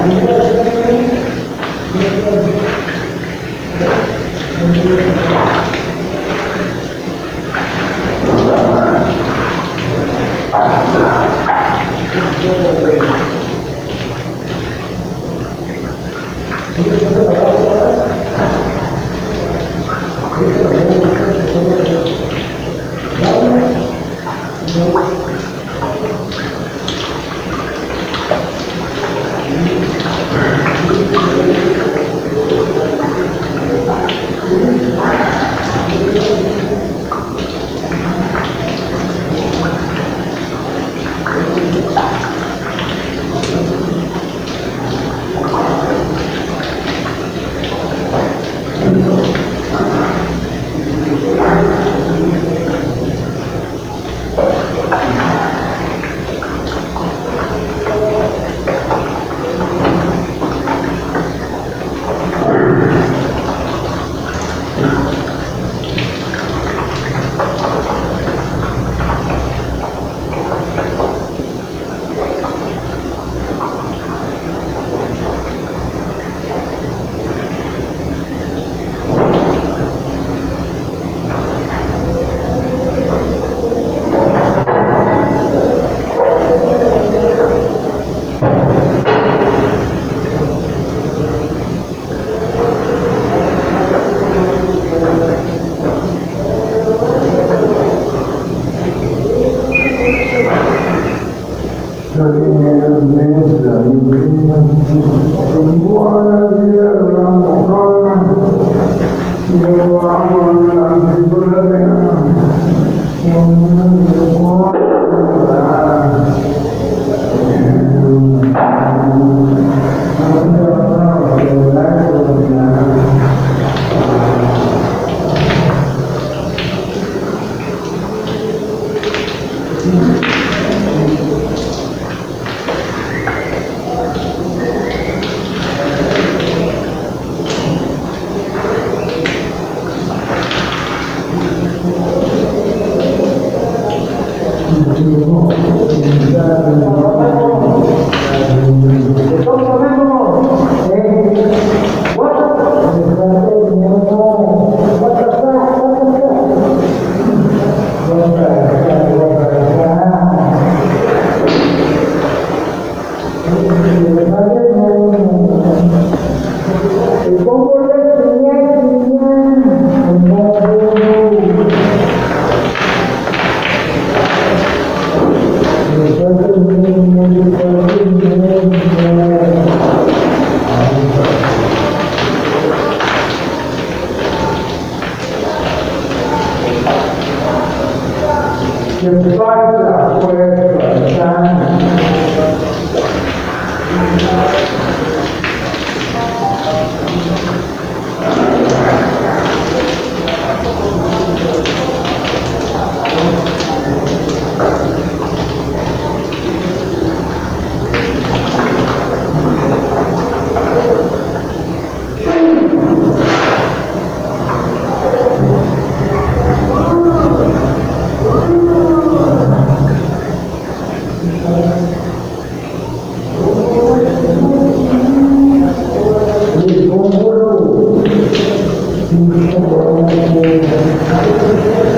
Thank you.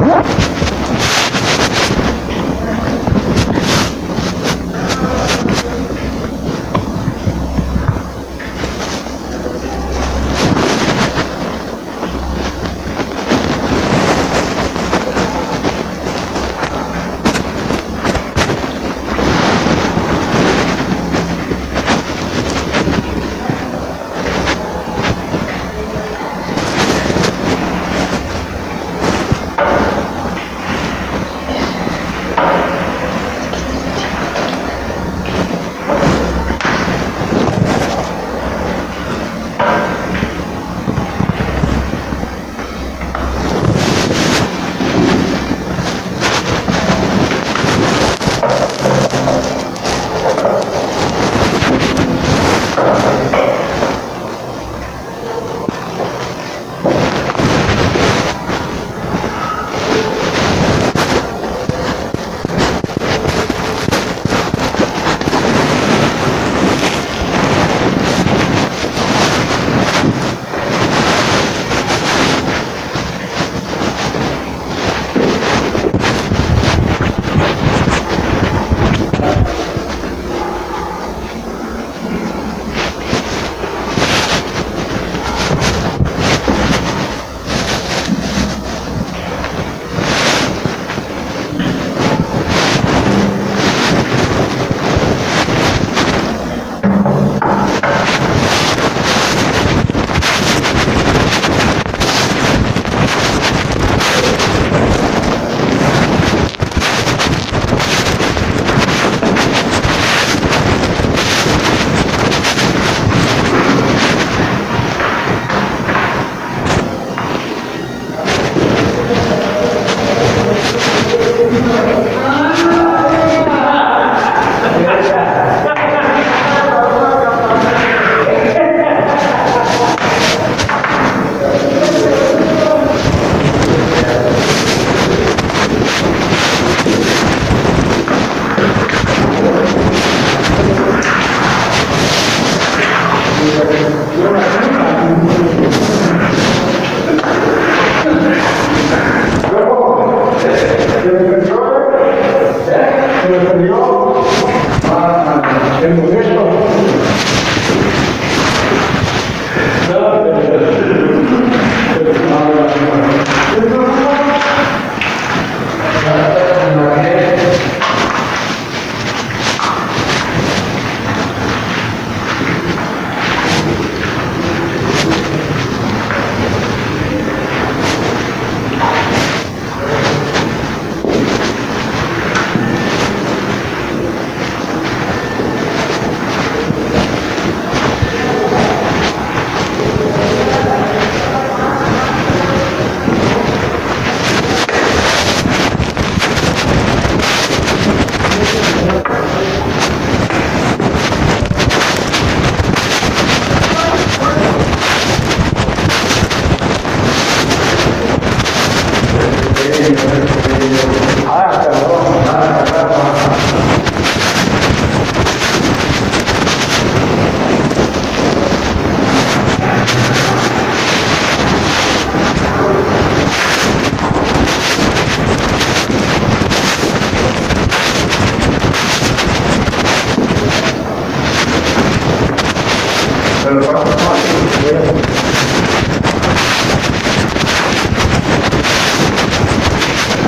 Pero